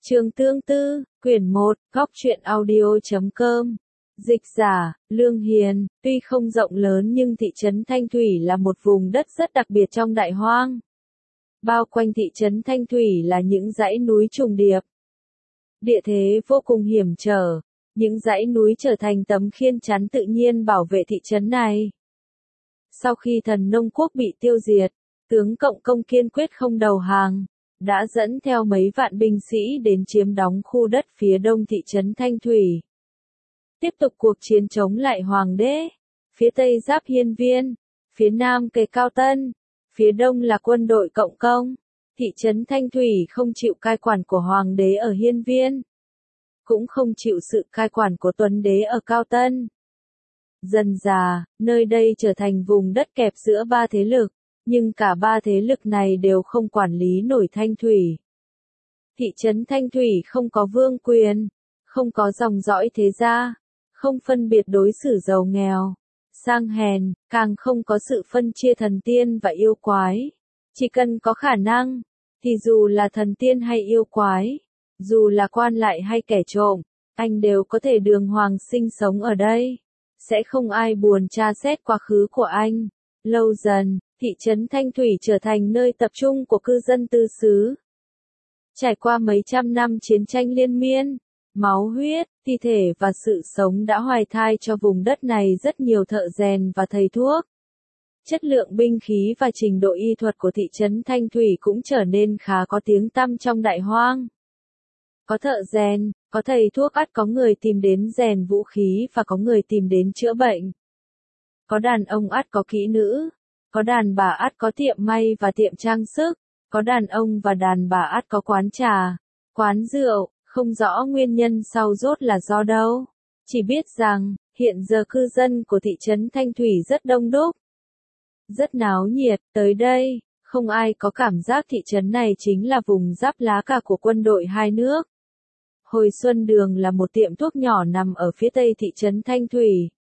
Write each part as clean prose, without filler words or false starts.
Chương tương tư, quyển 1, góc truyện audio.com. Dịch giả, Lương Hiền. Tuy không rộng lớn nhưng thị trấn Thanh Thủy là một vùng đất rất đặc biệt trong Đại Hoang. Bao quanh thị trấn Thanh Thủy là những dãy núi trùng điệp. Địa thế vô cùng hiểm trở, những dãy núi trở thành tấm khiên chắn tự nhiên bảo vệ thị trấn này. Sau khi Thần Nông Quốc bị tiêu diệt, tướng Cộng Công kiên quyết không đầu hàng, đã dẫn theo mấy vạn binh sĩ đến chiếm đóng khu đất phía đông thị trấn Thanh Thủy. Tiếp tục cuộc chiến chống lại Hoàng đế, phía tây giáp Hiên Viên, phía nam kề Cao Tân, phía đông là quân đội Cộng Công. Thị trấn Thanh Thủy không chịu cai quản của Hoàng đế ở Hiên Viên, cũng không chịu sự cai quản của Tuấn đế ở Cao Tân. Dần dà, nơi đây trở thành vùng đất kẹp giữa ba thế lực, nhưng cả ba thế lực này đều không quản lý nổi Thanh Thủy. Thị trấn Thanh Thủy không có vương quyền, không có dòng dõi thế gia, không phân biệt đối xử giàu nghèo, sang hèn, càng không có sự phân chia thần tiên và yêu quái. Chỉ cần có khả năng, thì dù là thần tiên hay yêu quái, dù là quan lại hay kẻ trộm, anh đều có thể đường hoàng sinh sống ở đây. Sẽ không ai buồn tra xét quá khứ của anh. Lâu dần, thị trấn Thanh Thủy trở thành nơi tập trung của cư dân tứ xứ. Trải qua mấy trăm năm chiến tranh liên miên, máu huyết, thi thể và sự sống đã hoài thai cho vùng đất này rất nhiều thợ rèn và thầy thuốc. Chất lượng binh khí và trình độ y thuật của thị trấn Thanh Thủy cũng trở nên khá có tiếng tăm trong Đại Hoang. Có thợ rèn, có thầy thuốc, ắt có người tìm đến rèn vũ khí và có người tìm đến chữa bệnh. Có đàn ông ắt có kỹ nữ, có đàn bà ắt có tiệm may và tiệm trang sức, có đàn ông và đàn bà ắt có quán trà, quán rượu, không rõ nguyên nhân sau rốt là do đâu. Chỉ biết rằng, hiện giờ cư dân của thị trấn Thanh Thủy rất đông đúc, rất náo nhiệt. Tới đây, không ai có cảm giác thị trấn này chính là vùng giáp lá cà của quân đội hai nước. Hồi Xuân Đường là một tiệm thuốc nhỏ nằm ở phía tây thị trấn Thanh Thủy.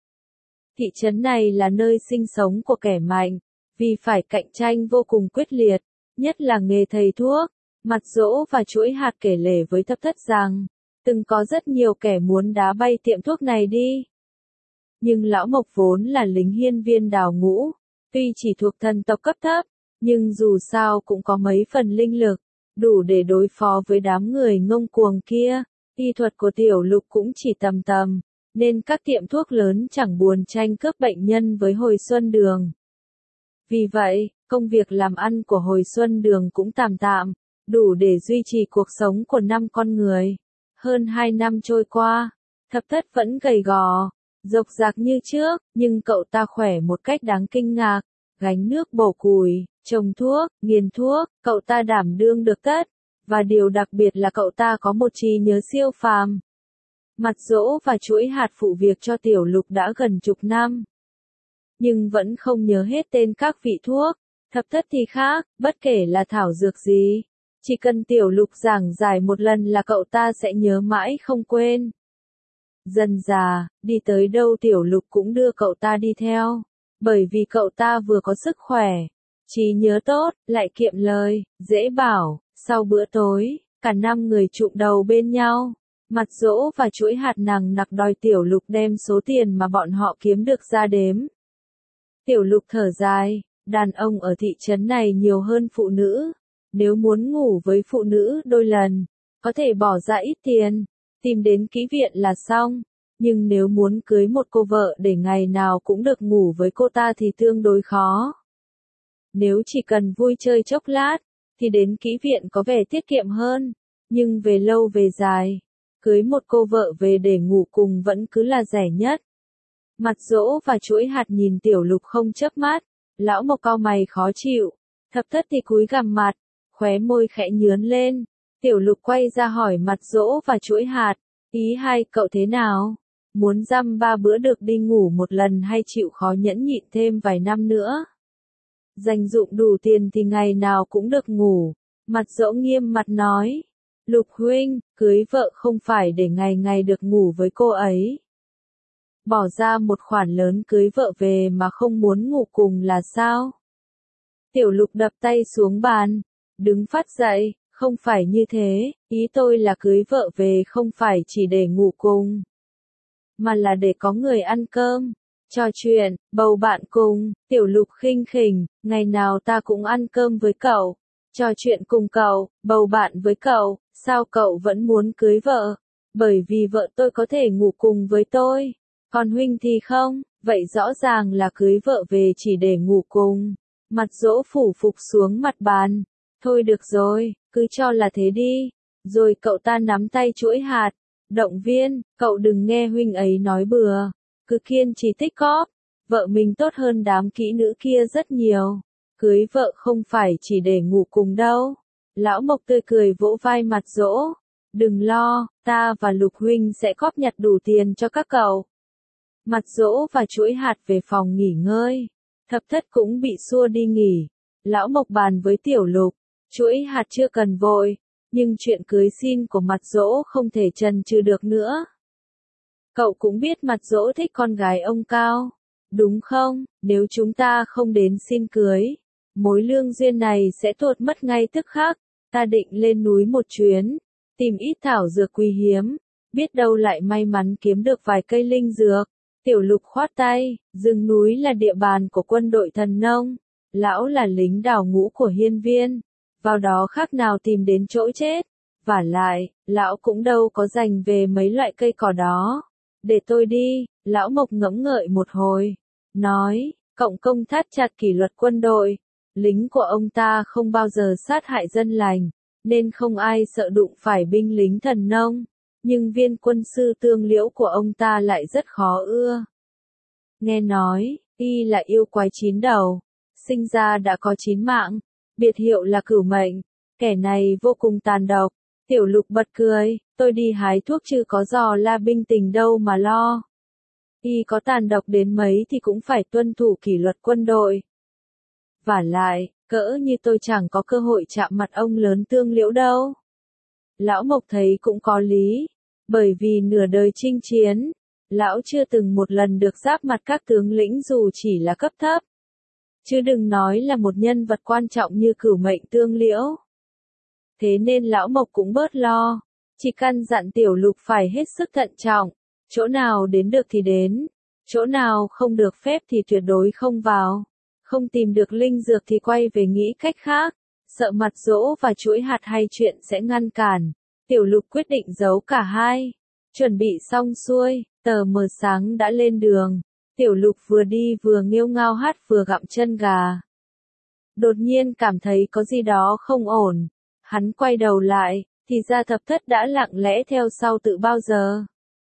Thị trấn này là nơi sinh sống của kẻ mạnh, vì phải cạnh tranh vô cùng quyết liệt, nhất là nghề thầy thuốc. Mặt Dỗ và Chuỗi Hạt kể lể với Thập Thất rằng, từng có rất nhiều kẻ muốn đá bay tiệm thuốc này đi. Nhưng Lão Mộc vốn là lính Hiên Viên đào ngũ, tuy chỉ thuộc thần tộc cấp thấp, nhưng dù sao cũng có mấy phần linh lực, đủ để đối phó với đám người ngông cuồng kia. Y thuật của Tiểu Lục cũng chỉ tầm tầm, nên các tiệm thuốc lớn chẳng buồn tranh cướp bệnh nhân với Hồi Xuân Đường. Vì vậy, công việc làm ăn của Hồi Xuân Đường cũng tạm tạm, đủ để duy trì cuộc sống của 5 con người. Hơn 2 năm trôi qua, Thập Thất vẫn gầy gò, rộc rạc như trước, nhưng cậu ta khỏe một cách đáng kinh ngạc. Gánh nước bổ củi, trồng thuốc, nghiền thuốc, cậu ta đảm đương được tất. Và điều đặc biệt là cậu ta có một trí nhớ siêu phàm. Mặt Dỗ và Chuỗi Hạt phụ việc cho Tiểu Lục đã gần chục năm, nhưng vẫn không nhớ hết tên các vị thuốc. Thập Thất thì khác, bất kể là thảo dược gì, chỉ cần Tiểu Lục giảng giải một lần là cậu ta sẽ nhớ mãi không quên. Dần dà, đi tới đâu Tiểu Lục cũng đưa cậu ta đi theo, bởi vì cậu ta vừa có sức khỏe, trí nhớ tốt, lại kiệm lời, dễ bảo. Sau bữa tối, cả 5 người chụm đầu bên nhau. Mặt Dỗ và Chuỗi Hạt nằng nặc đòi Tiểu Lục đem số tiền mà bọn họ kiếm được ra đếm. Tiểu Lục thở dài, đàn ông ở thị trấn này nhiều hơn phụ nữ. Nếu muốn ngủ với phụ nữ đôi lần, có thể bỏ ra ít tiền, tìm đến kỹ viện là xong. Nhưng nếu muốn cưới một cô vợ để ngày nào cũng được ngủ với cô ta thì tương đối khó. Nếu chỉ cần vui chơi chốc lát, thì đến kỹ viện có vẻ tiết kiệm hơn, nhưng về lâu về dài, cưới một cô vợ về để ngủ cùng vẫn cứ là rẻ nhất. Mặt Dỗ và Chuỗi Hạt nhìn Tiểu Lục không chớp mắt, Lão Mộc cau mày khó chịu, Thập Thất thì cúi gằm mặt, khóe môi khẽ nhướn lên. Tiểu Lục quay ra hỏi Mặt Dỗ và Chuỗi Hạt, ý hai cậu thế nào? Muốn dăm 3 bữa được đi ngủ một lần hay chịu khó nhẫn nhịn thêm vài năm nữa? Dành dụm đủ tiền thì ngày nào cũng được ngủ. Mặt Dỗ nghiêm mặt nói, Lục huynh, cưới vợ không phải để ngày ngày được ngủ với cô ấy. Bỏ ra một khoản lớn cưới vợ về mà không muốn ngủ cùng là sao? Tiểu Lục đập tay xuống bàn, đứng phát dậy, Không phải như thế, ý tôi là cưới vợ về không phải chỉ để ngủ cùng, mà là để có người ăn cơm, trò chuyện, bầu bạn cùng. Tiểu Lục khinh khỉnh, ngày nào ta cũng ăn cơm với cậu, trò chuyện cùng cậu, bầu bạn với cậu, sao cậu vẫn muốn cưới vợ? Bởi vì vợ tôi có thể ngủ cùng với tôi, còn huynh thì không, vậy rõ ràng là cưới vợ về chỉ để ngủ cùng. Mặt Dỗ phủ phục xuống mặt bàn. Thôi được rồi, cứ cho là thế đi. Rồi cậu ta nắm tay chuỗi hạt, động viên, cậu đừng nghe huynh ấy nói bừa, cứ kiên trì tích cóp, vợ mình tốt hơn đám kỹ nữ kia rất nhiều. Cưới vợ không phải chỉ để ngủ cùng đâu. Lão Mộc tươi cười vỗ vai Mặt Dỗ. Đừng lo, ta và Lục huynh sẽ góp nhặt đủ tiền cho các cậu. Mặt Dỗ và chuỗi hạt về phòng nghỉ ngơi. Thập Thất cũng bị xua đi nghỉ. Lão Mộc bàn với Tiểu Lục, chuỗi hạt chưa cần vội, nhưng chuyện cưới xin của Mặt Dỗ không thể chần chừ được nữa. Cậu cũng biết Mặt Dỗ thích con gái ông Cao, đúng không? Nếu chúng ta không đến xin cưới, mối lương duyên này sẽ tuột mất ngay tức khắc. Ta định lên núi một chuyến, tìm ít thảo dược quý hiếm, biết đâu lại may mắn kiếm được vài cây linh dược. Tiểu Lục khoát tay, rừng núi là địa bàn của quân đội thần nông, lão là lính đào ngũ của hiên viên, vào đó khác nào tìm đến chỗ chết. Vả lại, lão cũng đâu có dành về mấy loại cây cỏ đó. Để tôi đi, lão Mộc ngẫm ngợi một hồi, nói, cộng công thắt chặt kỷ luật quân đội, lính của ông ta không bao giờ sát hại dân lành, nên không ai sợ đụng phải binh lính thần nông. Nhưng viên quân sư Tương Liễu của ông ta lại rất khó ưa. Nghe nói, y là yêu quái 9 đầu, sinh ra đã có 9 mạng, biệt hiệu là Cửu Mệnh, kẻ này vô cùng tàn độc. Tiểu Lục bật cười, tôi đi hái thuốc chứ có dò la binh tình đâu mà lo. Y có tàn độc đến mấy thì cũng phải tuân thủ kỷ luật quân đội. Vả lại, cỡ như tôi chẳng có cơ hội chạm mặt ông lớn Tương Liễu đâu. Lão Mộc thấy cũng có lý, bởi vì nửa đời chinh chiến, lão chưa từng một lần được giáp mặt các tướng lĩnh dù chỉ là cấp thấp. Chứ đừng nói là một nhân vật quan trọng như Cửu Mệnh Tương Liễu. Thế nên lão Mộc cũng bớt lo, chỉ căn dặn Tiểu Lục phải hết sức thận trọng, chỗ nào đến được thì đến, chỗ nào không được phép thì tuyệt đối không vào, không tìm được linh dược thì quay về nghĩ cách khác, sợ Mặt Dỗ và chuỗi hạt hay chuyện sẽ ngăn cản. Tiểu Lục quyết định giấu cả hai. Chuẩn bị xong xuôi, tờ mờ sáng đã lên đường. Tiểu Lục vừa đi vừa nghêu ngao hát vừa gặm chân gà. Đột nhiên cảm thấy có gì đó không ổn. Hắn quay đầu lại, thì ra Thập Thất đã lặng lẽ theo sau tự bao giờ.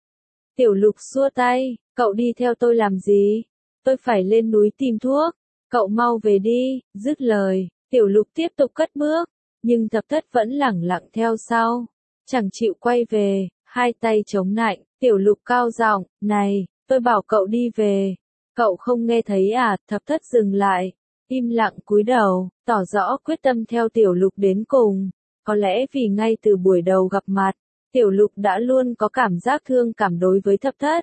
Tiểu Lục xua tay, cậu đi theo tôi làm gì? Tôi phải lên núi tìm thuốc. Cậu mau về đi, dứt lời, Tiểu Lục tiếp tục cất bước. Nhưng Thập Thất vẫn lẳng lặng theo sau. Chẳng chịu quay về, hai tay chống nạnh, Tiểu Lục cao giọng, này, tôi bảo cậu đi về. Cậu không nghe thấy à? Thập Thất dừng lại, im lặng cúi đầu, tỏ rõ quyết tâm theo Tiểu Lục đến cùng. Có lẽ vì ngay từ buổi đầu gặp mặt, Tiểu Lục đã luôn có cảm giác thương cảm đối với Thập Thất.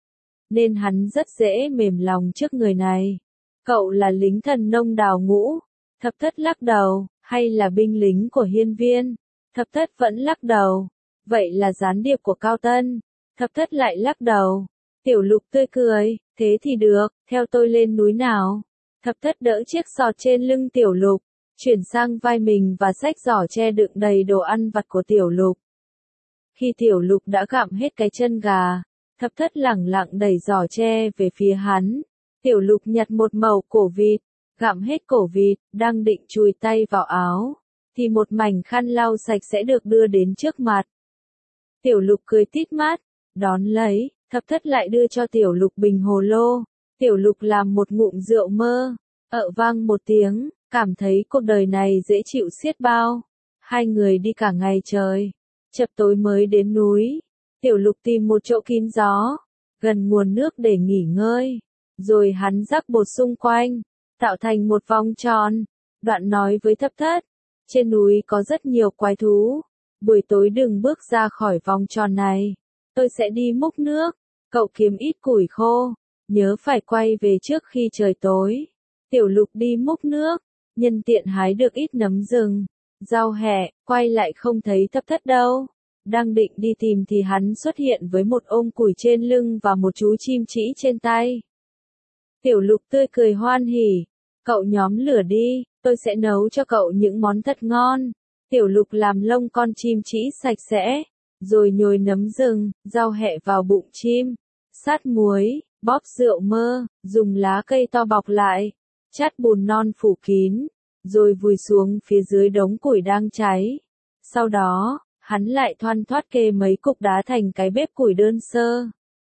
Nên hắn rất dễ mềm lòng trước người này. Cậu là lính thần nông đào ngũ. Thập Thất lắc đầu, hay là binh lính của hiên viên? Thập Thất vẫn lắc đầu. Vậy là gián điệp của Cao Tân. Thập Thất lại lắc đầu. Tiểu Lục tươi cười, thế thì được, theo tôi lên núi nào. Thập Thất đỡ chiếc sọt trên lưng Tiểu Lục, chuyển sang vai mình và xách giỏ tre đựng đầy đồ ăn vặt của Tiểu Lục. Khi Tiểu Lục đã gặm hết cái chân gà, Thập Thất lẳng lặng đẩy giỏ tre về phía hắn. Tiểu Lục nhặt một mẩu cổ vịt, gặm hết cổ vịt, đang định chùi tay vào áo, thì một mảnh khăn lau sạch sẽ được đưa đến trước mặt. Tiểu Lục cười tít mắt, đón lấy, Thập Thất lại đưa cho Tiểu Lục bình hồ lô. Tiểu Lục làm một ngụm rượu mơ, vang một tiếng, cảm thấy cuộc đời này dễ chịu xiết bao. Hai người đi cả ngày trời, chập tối mới đến núi. Tiểu Lục tìm một chỗ kín gió, gần nguồn nước để nghỉ ngơi. Rồi hắn rắc bột xung quanh, tạo thành một vòng tròn. Đoạn nói với Thập Thất, trên núi có rất nhiều quái thú. Buổi tối đừng bước ra khỏi vòng tròn này. Tôi sẽ đi múc nước. Cậu kiếm ít củi khô. Nhớ phải quay về trước khi trời tối. Tiểu Lục đi múc nước, nhân tiện hái được ít nấm rừng. Giao hẹ, quay lại không thấy thấp thất đâu. Đang định đi tìm thì hắn xuất hiện với một ôm củi trên lưng và một chú chim chỉ trên tay. Tiểu Lục tươi cười hoan hỉ. Cậu nhóm lửa đi, tôi sẽ nấu cho cậu những món thật ngon. Tiểu Lục làm lông con chim chỉ sạch sẽ, rồi nhồi nấm rừng, rau hẹ vào bụng chim, sát muối, bóp rượu mơ, dùng lá cây to bọc lại, chát bùn non phủ kín, rồi vùi xuống phía dưới đống củi đang cháy. Sau đó, hắn lại thoăn thoắt kê mấy cục đá thành cái bếp củi đơn sơ.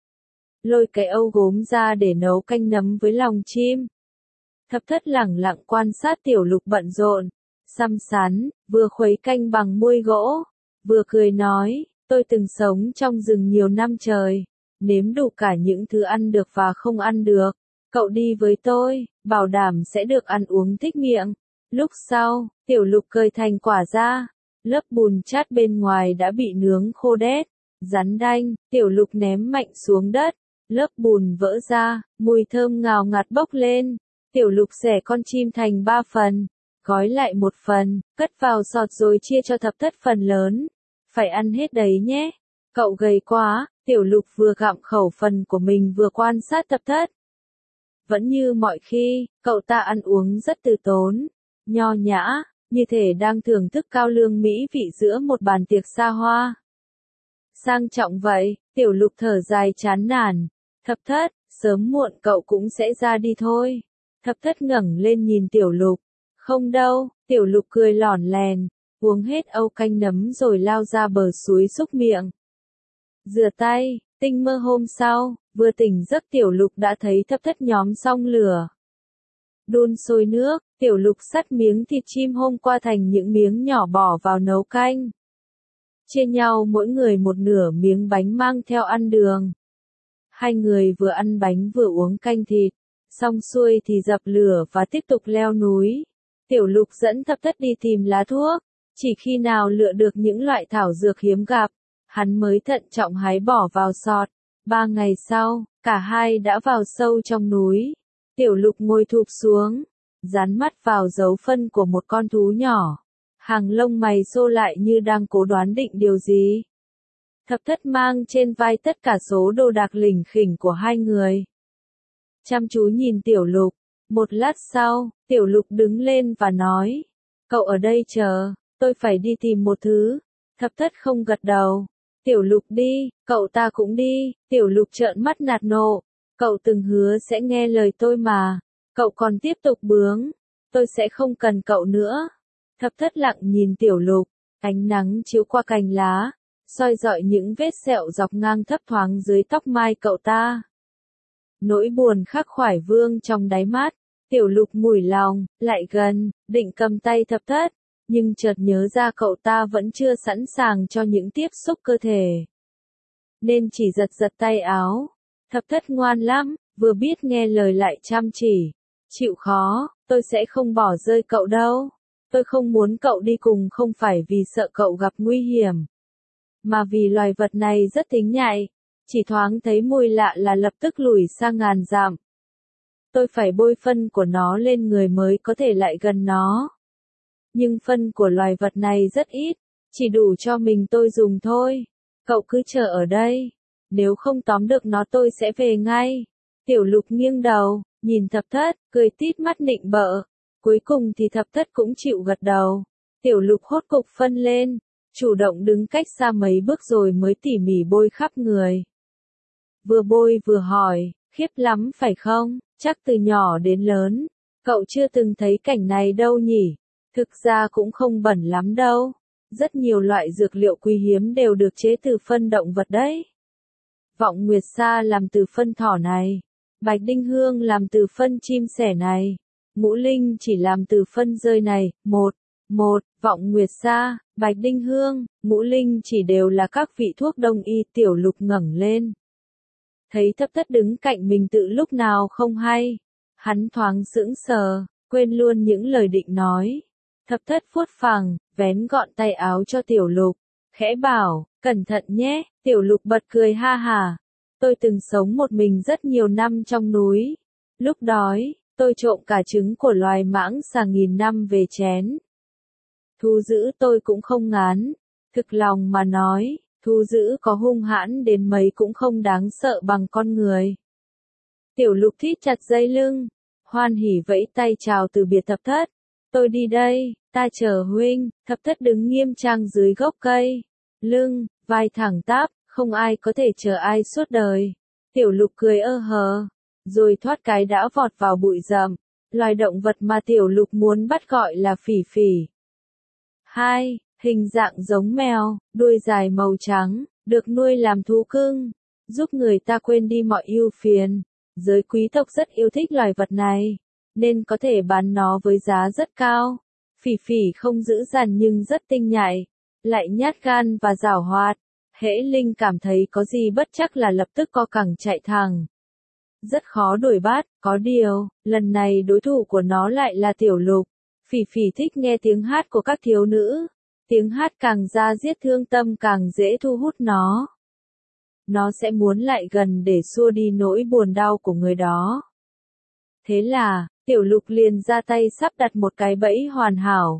Lôi cái âu gốm ra để nấu canh nấm với lòng chim. Thập thất lẳng lặng quan sát Tiểu Lục bận rộn, xăm xắn, vừa khuấy canh bằng muôi gỗ, vừa cười nói, tôi từng sống trong rừng nhiều năm trời, nếm đủ cả những thứ ăn được và không ăn được. Cậu đi với tôi, bảo đảm sẽ được ăn uống thích miệng. Lúc sau, Tiểu Lục cởi thành quả ra, lớp bùn chát bên ngoài đã bị nướng khô đét, rắn đanh, Tiểu Lục ném mạnh xuống đất, lớp bùn vỡ ra, mùi thơm ngào ngạt bốc lên. Tiểu Lục xẻ con chim thành 3 phần, gói lại một phần, cất vào sọt rồi chia cho thập thất phần lớn. Phải ăn hết đấy nhé. Cậu gầy quá, Tiểu Lục vừa gặm khẩu phần của mình vừa quan sát thập thất. Vẫn như mọi khi, cậu ta ăn uống rất từ tốn, nho nhã, như thể đang thưởng thức cao lương mỹ vị giữa một bàn tiệc xa hoa. Sang trọng vậy, Tiểu Lục thở dài chán nản. Thập thất, sớm muộn cậu cũng sẽ ra đi thôi. Thập thất ngẩng lên nhìn Tiểu Lục. Không đâu, Tiểu Lục cười lỏn lèn, uống hết âu canh nấm rồi lao ra bờ suối xúc miệng. Rửa tay, tinh mơ hôm sau, vừa tỉnh giấc Tiểu Lục đã thấy thập thất nhóm xong lửa. Đun sôi nước, Tiểu Lục xắt miếng thịt chim hôm qua thành những miếng nhỏ bỏ vào nấu canh. Chia nhau mỗi người một nửa miếng bánh mang theo ăn đường. Hai người vừa ăn bánh vừa uống canh thịt. Xong xuôi thì dập lửa và tiếp tục leo núi. Tiểu Lục dẫn thập thất đi tìm lá thuốc. Chỉ khi nào lựa được những loại thảo dược hiếm gặp, hắn mới thận trọng hái bỏ vào sọt. 3 ngày sau, cả hai đã vào sâu trong núi. Tiểu Lục ngồi thụp xuống, dán mắt vào dấu phân của một con thú nhỏ. Hàng lông mày xô lại như đang cố đoán định điều gì. Thập thất mang trên vai tất cả số đồ đạc lỉnh khỉnh của hai người. Chăm chú nhìn Tiểu Lục. Một lát sau, Tiểu Lục đứng lên và nói. Cậu ở đây chờ, tôi phải đi tìm một thứ. Thập thất không gật đầu. Tiểu Lục đi, cậu ta cũng đi. Tiểu Lục trợn mắt nạt nộ. Cậu từng hứa sẽ nghe lời tôi mà. Cậu còn tiếp tục bướng. Tôi sẽ không cần cậu nữa. Thập thất lặng nhìn Tiểu Lục. Ánh nắng chiếu qua cành lá, soi rọi những vết sẹo dọc ngang thấp thoáng dưới tóc mai cậu ta. Nỗi buồn khắc khoải vương trong đáy mắt. Tiểu Lục mủi lòng, lại gần, định cầm tay thập thất, nhưng chợt nhớ ra cậu ta vẫn chưa sẵn sàng cho những tiếp xúc cơ thể. Nên chỉ giật giật tay áo. Thập thất ngoan lắm, vừa biết nghe lời lại chăm chỉ. Chịu khó, tôi sẽ không bỏ rơi cậu đâu. Tôi không muốn cậu đi cùng không phải vì sợ cậu gặp nguy hiểm, mà vì loài vật này rất tính nhạy. Chỉ thoáng thấy mùi lạ là lập tức lùi sang ngàn dặm. Tôi phải bôi phân của nó lên người mới có thể lại gần nó. Nhưng phân của loài vật này rất ít, chỉ đủ cho mình tôi dùng thôi. Cậu cứ chờ ở đây. Nếu không tóm được nó tôi sẽ về ngay. Tiểu Lục nghiêng đầu, nhìn thập thất, cười tít mắt nịnh bợ. Cuối cùng thì thập thất cũng chịu gật đầu. Tiểu Lục hốt cục phân lên, chủ động đứng cách xa mấy bước rồi mới tỉ mỉ bôi khắp người. Vừa bôi vừa hỏi, khiếp lắm phải không? Chắc từ nhỏ đến lớn, cậu chưa từng thấy cảnh này đâu nhỉ? Thực ra cũng không bẩn lắm đâu. Rất nhiều loại dược liệu quý hiếm đều được chế từ phân động vật đấy. Vọng Nguyệt Sa làm từ phân thỏ này. Bạch Đinh Hương làm từ phân chim sẻ này. Ngũ Linh chỉ làm từ phân dơi này. Vọng Nguyệt Sa, Bạch Đinh Hương, Ngũ Linh chỉ đều là các vị thuốc đông y. Tiểu Lục ngẩng lên. Thấy thập thất đứng cạnh mình tự lúc nào không hay. Hắn thoáng sững sờ, quên luôn những lời định nói. Thập thất vuốt phẳng, vén gọn tay áo cho Tiểu Lục. Khẽ bảo, cẩn thận nhé. Tiểu Lục bật cười ha hà. Tôi từng sống một mình rất nhiều năm trong núi. Lúc đói, tôi trộm cả trứng của loài mãng xà nghìn năm về chén. Thu giữ tôi cũng không ngán. Thực lòng mà nói, thu giữ có hung hãn đến mấy cũng không đáng sợ bằng con người. Tiểu Lục thít chặt dây lưng, hoan hỉ vẫy tay chào từ biệt Thập Thất. Tôi đi đây, ta chờ huynh. Thập Thất đứng nghiêm trang dưới gốc cây. Lưng, vai thẳng tắp, không ai có thể chờ ai suốt đời. Tiểu Lục cười ơ hờ, rồi thoát cái đã vọt vào bụi rậm. Loài động vật mà Tiểu Lục muốn bắt gọi là phỉ phỉ. 2. Hình dạng giống mèo, đuôi dài màu trắng, được nuôi làm thú cưng, giúp người ta quên đi mọi ưu phiền. Giới quý tộc rất yêu thích loài vật này, nên có thể bán nó với giá rất cao. Phỉ phỉ không dữ dằn nhưng rất tinh nhạy, lại nhát gan và giảo hoạt. Hễ Linh cảm thấy có gì bất chắc là lập tức co cẳng chạy thẳng. Rất khó đuổi bắt, có điều, lần này đối thủ của nó lại là Tiểu Lục. Phỉ phỉ thích nghe tiếng hát của các thiếu nữ. Tiếng hát càng ra diết thương tâm càng dễ thu hút nó. Nó sẽ muốn lại gần để xua đi nỗi buồn đau của người đó. Thế là, Tiểu Lục liền ra tay sắp đặt một cái bẫy hoàn hảo.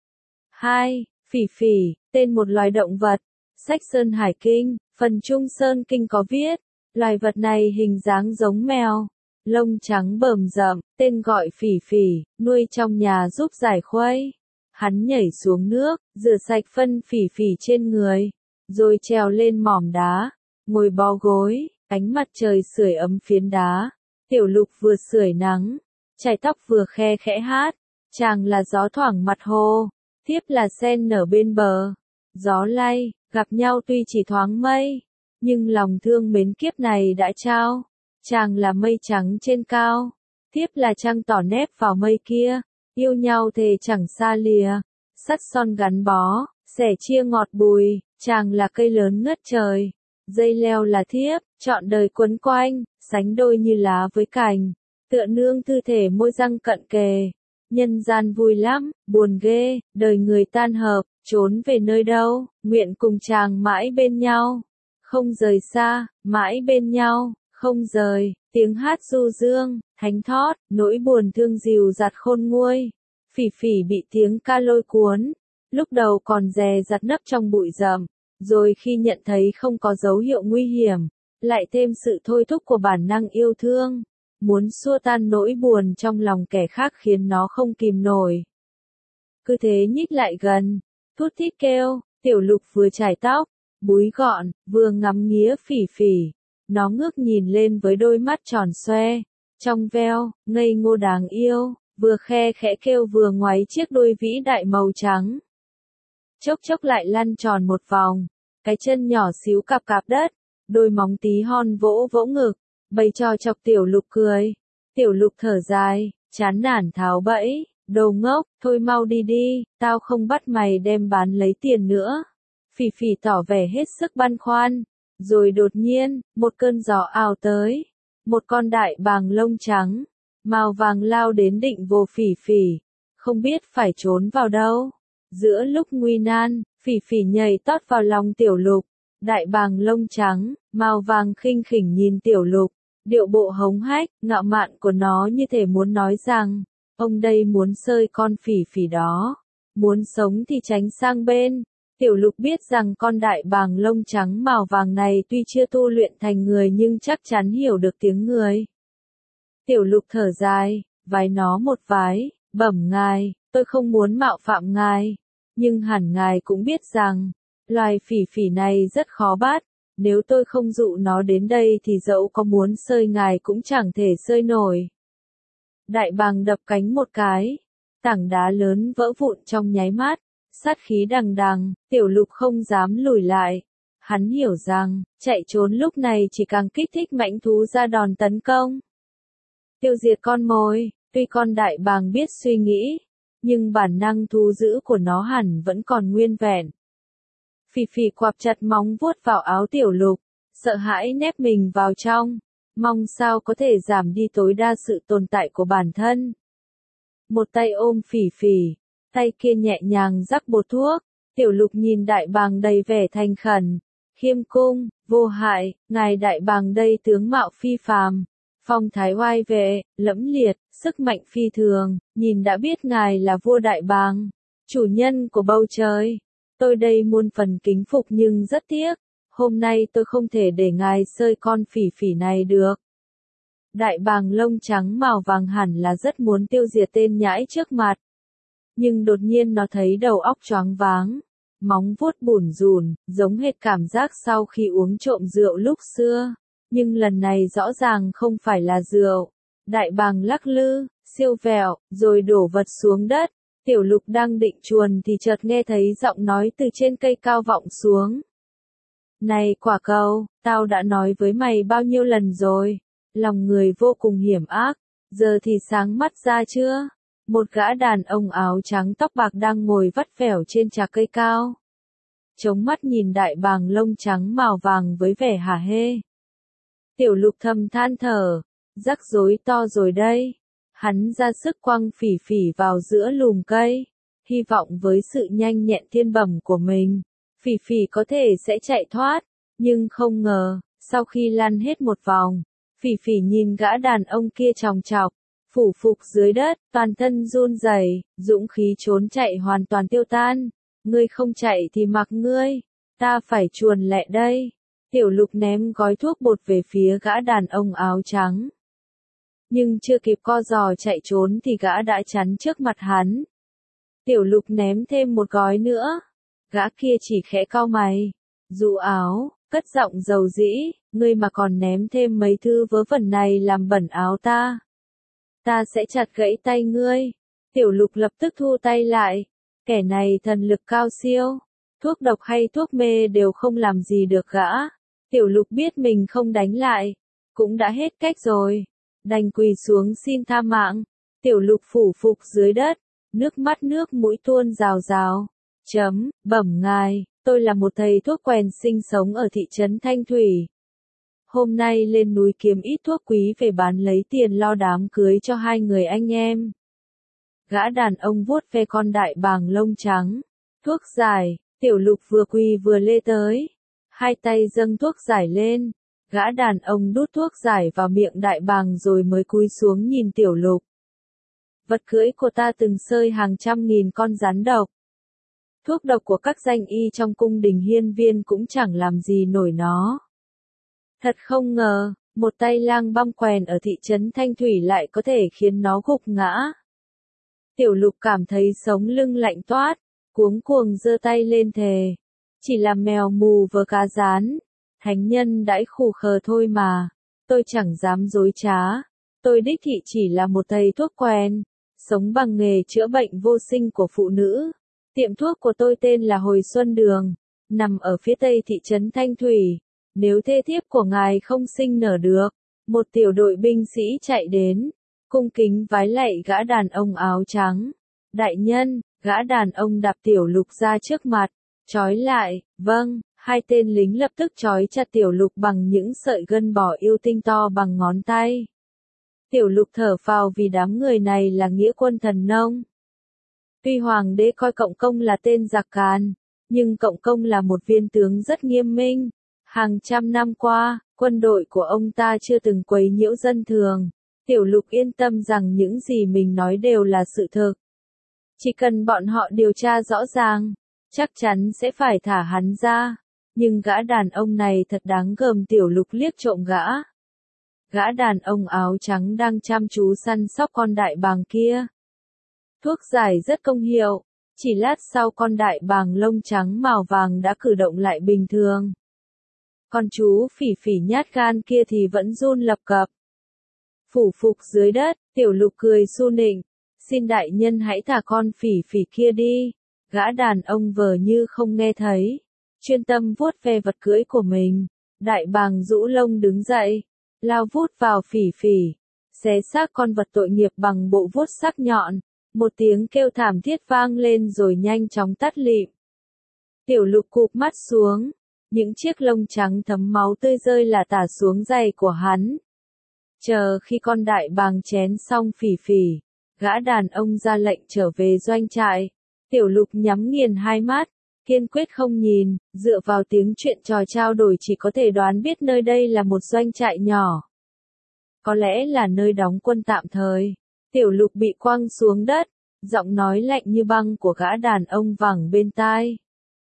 2. Phỉ phỉ, tên một loài động vật. Sách Sơn Hải Kinh, phần Trung Sơn Kinh có viết, loài vật này hình dáng giống mèo, lông trắng bờm rậm, tên gọi phỉ phỉ, nuôi trong nhà giúp giải khuây. Hắn nhảy xuống nước, rửa sạch phân phỉ phỉ trên người, rồi trèo lên mỏm đá, ngồi bó gối, ánh mặt trời sưởi ấm phiến đá. Tiểu Lục vừa sưởi nắng, chải tóc vừa khe khẽ hát, chàng là gió thoảng mặt hồ, thiếp là sen nở bên bờ. Gió lay, gặp nhau tuy chỉ thoáng mây, nhưng lòng thương mến kiếp này đã trao. Chàng là mây trắng trên cao, thiếp là trăng tỏ nép vào mây kia, yêu nhau thề chẳng xa lìa, sắt son gắn bó, sẻ chia ngọt bùi. Chàng là cây lớn ngất trời, dây leo là thiếp, trọn đời quấn quanh, sánh đôi như lá với cành, tựa nương thư thể môi răng cận kề. Nhân gian vui lắm, buồn ghê, đời người tan hợp, trốn về nơi đâu, nguyện cùng chàng mãi bên nhau, không rời xa, mãi bên nhau, không rời. Tiếng hát du dương, thánh thót, nỗi buồn thương dìu dặt khôn nguôi. Phỉ phỉ bị tiếng ca lôi cuốn, lúc đầu còn dè dặt nấp trong bụi rậm, rồi khi nhận thấy không có dấu hiệu nguy hiểm, lại thêm sự thôi thúc của bản năng yêu thương, muốn xua tan nỗi buồn trong lòng kẻ khác khiến nó không kìm nổi. Cứ thế nhích lại gần, thút thít kêu. Tiểu Lục vừa chải tóc, búi gọn, vừa ngắm nghía phỉ phỉ. Nó ngước nhìn lên với đôi mắt tròn xoe, trong veo, ngây ngô đáng yêu, vừa khe khẽ kêu vừa ngoáy chiếc đuôi vĩ đại màu trắng. Chốc chốc lại lăn tròn một vòng, cái chân nhỏ xíu cạp cạp đất, đôi móng tí hon vỗ vỗ ngực, bày trò chọc Tiểu Lục cười. Tiểu Lục thở dài, chán nản tháo bẫy, đồ ngốc, thôi mau đi đi, tao không bắt mày đem bán lấy tiền nữa. Phỉ phỉ tỏ vẻ hết sức băn khoăn. Rồi đột nhiên, một cơn gió ào tới, một con đại bàng lông trắng, màu vàng lao đến định vồ phỉ phỉ, không biết phải trốn vào đâu. Giữa lúc nguy nan, phỉ phỉ nhảy tót vào lòng Tiểu Lục, đại bàng lông trắng, màu vàng khinh khỉnh nhìn Tiểu Lục, điệu bộ hống hách, ngạo mạn của nó như thể muốn nói rằng, ông đây muốn xơi con phỉ phỉ đó, muốn sống thì tránh sang bên. Tiểu Lục biết rằng con đại bàng lông trắng màu vàng này tuy chưa tu luyện thành người nhưng chắc chắn hiểu được tiếng người. Tiểu Lục thở dài, vái nó một vái, bẩm ngài, tôi không muốn mạo phạm ngài, nhưng hẳn ngài cũng biết rằng, loài phỉ phỉ này rất khó bắt, nếu tôi không dụ nó đến đây thì dẫu có muốn xơi ngài cũng chẳng thể xơi nổi. Đại bàng đập cánh một cái, tảng đá lớn vỡ vụn trong nháy mắt. Sát khí đằng đằng, Tiểu Lục không dám lùi lại. Hắn hiểu rằng, chạy trốn lúc này chỉ càng kích thích mãnh thú ra đòn tấn công. Tiêu diệt con mồi, tuy con đại bàng biết suy nghĩ, nhưng bản năng thú dữ của nó hẳn vẫn còn nguyên vẹn. Phỉ phỉ quặp chặt móng vuốt vào áo Tiểu Lục, sợ hãi nép mình vào trong, mong sao có thể giảm đi tối đa sự tồn tại của bản thân. Một tay ôm phỉ phỉ, tay kia nhẹ nhàng rắc bột thuốc. Tiểu Lục nhìn đại bàng đầy vẻ thành khẩn, khiêm cung, vô hại. Ngài đại bàng đây tướng mạo phi phàm, phong thái oai vệ, lẫm liệt, sức mạnh phi thường, nhìn đã biết ngài là vua đại bàng. Chủ nhân của bầu trời, tôi đây muôn phần kính phục nhưng rất tiếc, hôm nay tôi không thể để ngài sơi con phỉ phỉ này được. Đại bàng lông trắng màu vàng hẳn là rất muốn tiêu diệt tên nhãi trước mặt. Nhưng đột nhiên nó thấy đầu óc choáng váng, móng vuốt bủn rủn, giống hệt cảm giác sau khi uống trộm rượu lúc xưa. Nhưng lần này rõ ràng không phải là rượu. Đại bàng lắc lư, siêu vẹo, rồi đổ vật xuống đất. Tiểu Lục đang định chuồn thì chợt nghe thấy giọng nói từ trên cây cao vọng xuống. Này quả cầu, tao đã nói với mày bao nhiêu lần rồi. Lòng người vô cùng hiểm ác, giờ thì sáng mắt ra chưa? Một gã đàn ông áo trắng tóc bạc đang ngồi vắt vẻo trên trà cây cao. Chống mắt nhìn đại bàng lông trắng màu vàng với vẻ hả hê. Tiểu Lục thầm than thở, rắc rối to rồi đây. Hắn ra sức quăng phỉ phỉ vào giữa lùm cây, hy vọng với sự nhanh nhẹn thiên bẩm của mình, phỉ phỉ có thể sẽ chạy thoát, nhưng không ngờ, sau khi lăn hết một vòng, phỉ phỉ nhìn gã đàn ông kia chòng chọc, phủ phục dưới đất, toàn thân run rẩy, dũng khí trốn chạy hoàn toàn tiêu tan. Ngươi không chạy thì mặc ngươi, ta phải chuồn lẹ đây. Tiểu Lục ném gói thuốc bột về phía gã đàn ông áo trắng. Nhưng chưa kịp co giò chạy trốn thì gã đã chắn trước mặt hắn. Tiểu Lục ném thêm một gói nữa. Gã kia chỉ khẽ cau mày, dụ áo, cất giọng dầu dĩ, ngươi mà còn ném thêm mấy thứ vớ vẩn này làm bẩn áo ta. Ta sẽ chặt gãy tay ngươi. Tiểu Lục lập tức thu tay lại. Kẻ này thần lực cao siêu. Thuốc độc hay thuốc mê đều không làm gì được gã. Tiểu Lục biết mình không đánh lại. Cũng đã hết cách rồi. Đành quỳ xuống xin tha mạng. Tiểu Lục phủ phục dưới đất. Nước mắt nước mũi tuôn rào rào. Bẩm ngài, tôi là một thầy thuốc quèn sinh sống ở thị trấn Thanh Thủy. Hôm nay lên núi kiếm ít thuốc quý về bán lấy tiền lo đám cưới cho hai người anh em. Gã đàn ông vuốt ve con đại bàng lông trắng. Thuốc giải, Tiểu Lục vừa quỳ vừa lê tới. Hai tay dâng thuốc giải lên. Gã đàn ông đút thuốc giải vào miệng đại bàng rồi mới cúi xuống nhìn Tiểu Lục. Vật cưỡi của ta từng sơi hàng trăm nghìn con rắn độc. Thuốc độc của các danh y trong cung đình hiên viên cũng chẳng làm gì nổi nó. Thật không ngờ, một tay lang băm quèn ở thị trấn Thanh Thủy lại có thể khiến nó gục ngã. Tiểu Lục cảm thấy sống lưng lạnh toát, cuống cuồng giơ tay lên thề. Chỉ là mèo mù vờ cá rán. Thánh nhân đãi khù khờ thôi mà. Tôi chẳng dám dối trá. Tôi đích thị chỉ là một thầy thuốc quèn, sống bằng nghề chữa bệnh vô sinh của phụ nữ. Tiệm thuốc của tôi tên là Hồi Xuân Đường, nằm ở phía tây thị trấn Thanh Thủy. Nếu thê thiếp của ngài không sinh nở được, một tiểu đội binh sĩ chạy đến, cung kính vái lạy gã đàn ông áo trắng. Đại nhân, gã đàn ông đạp Tiểu Lục ra trước mặt, trói lại, vâng, hai tên lính lập tức trói chặt Tiểu Lục bằng những sợi gân bò yêu tinh to bằng ngón tay. Tiểu Lục thở phào vì đám người này là nghĩa quân thần nông. Tuy hoàng đế coi Cộng Công là tên giặc càn, nhưng Cộng Công là một viên tướng rất nghiêm minh. Hàng trăm năm qua, quân đội của ông ta chưa từng quấy nhiễu dân thường. Tiểu Lục yên tâm rằng những gì mình nói đều là sự thực. Chỉ cần bọn họ điều tra rõ ràng, chắc chắn sẽ phải thả hắn ra. Nhưng gã đàn ông này thật đáng gờm. Tiểu Lục liếc trộm gã. Gã đàn ông áo trắng đang chăm chú săn sóc con đại bàng kia. Thuốc giải rất công hiệu. Chỉ lát sau con đại bàng lông trắng màu vàng đã cử động lại bình thường. Con chú phỉ phỉ nhát gan kia thì vẫn run lập cập. Phủ phục dưới đất, Tiểu Lục cười su nịnh. Xin đại nhân hãy thả con phỉ phỉ kia đi. Gã đàn ông vờ như không nghe thấy. Chuyên tâm vuốt ve vật cưỡi của mình. Đại bàng rũ lông đứng dậy. Lao vút vào phỉ phỉ. Xé xác con vật tội nghiệp bằng bộ vuốt sắc nhọn. Một tiếng kêu thảm thiết vang lên rồi nhanh chóng tắt lịm. Tiểu Lục cụp mắt xuống. Những chiếc lông trắng thấm máu tươi rơi lả tả xuống giày của hắn. Chờ khi con đại bàng chén xong phỉ phỉ, gã đàn ông ra lệnh trở về doanh trại. Tiểu Lục nhắm nghiền hai mắt, kiên quyết không nhìn, dựa vào tiếng chuyện trò trao đổi chỉ có thể đoán biết nơi đây là một doanh trại nhỏ. Có lẽ là nơi đóng quân tạm thời. Tiểu Lục bị quăng xuống đất, Giọng nói lạnh như băng của gã đàn ông vẳng bên tai.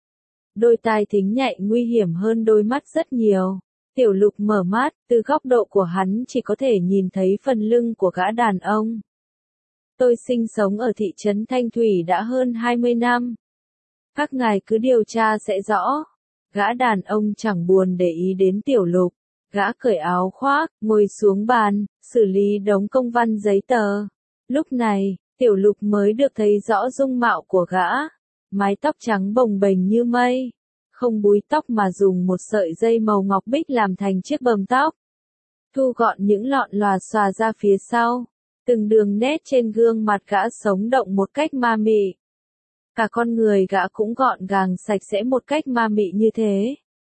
Đôi tai thính nhạy nguy hiểm hơn đôi mắt rất nhiều. Tiểu Lục mở mắt, từ góc độ của hắn chỉ có thể nhìn thấy phần lưng của gã đàn ông. Tôi sinh sống ở thị trấn Thanh Thủy đã hơn 20 năm. Các ngài cứ điều tra sẽ rõ. Gã đàn ông chẳng buồn để ý đến Tiểu Lục. Gã cởi áo khoác, ngồi xuống bàn, xử lý đống công văn giấy tờ. Lúc này, Tiểu Lục mới được thấy rõ dung mạo của gã. Mái tóc trắng bồng bềnh như mây. Không búi tóc mà dùng một sợi dây màu ngọc bích làm thành chiếc bờm tóc. Thu gọn những lọn lòa xòa ra phía sau. Từng đường nét trên gương mặt gã sống động một cách ma mị. Cả con người gã cũng gọn gàng sạch sẽ một cách ma mị như thế.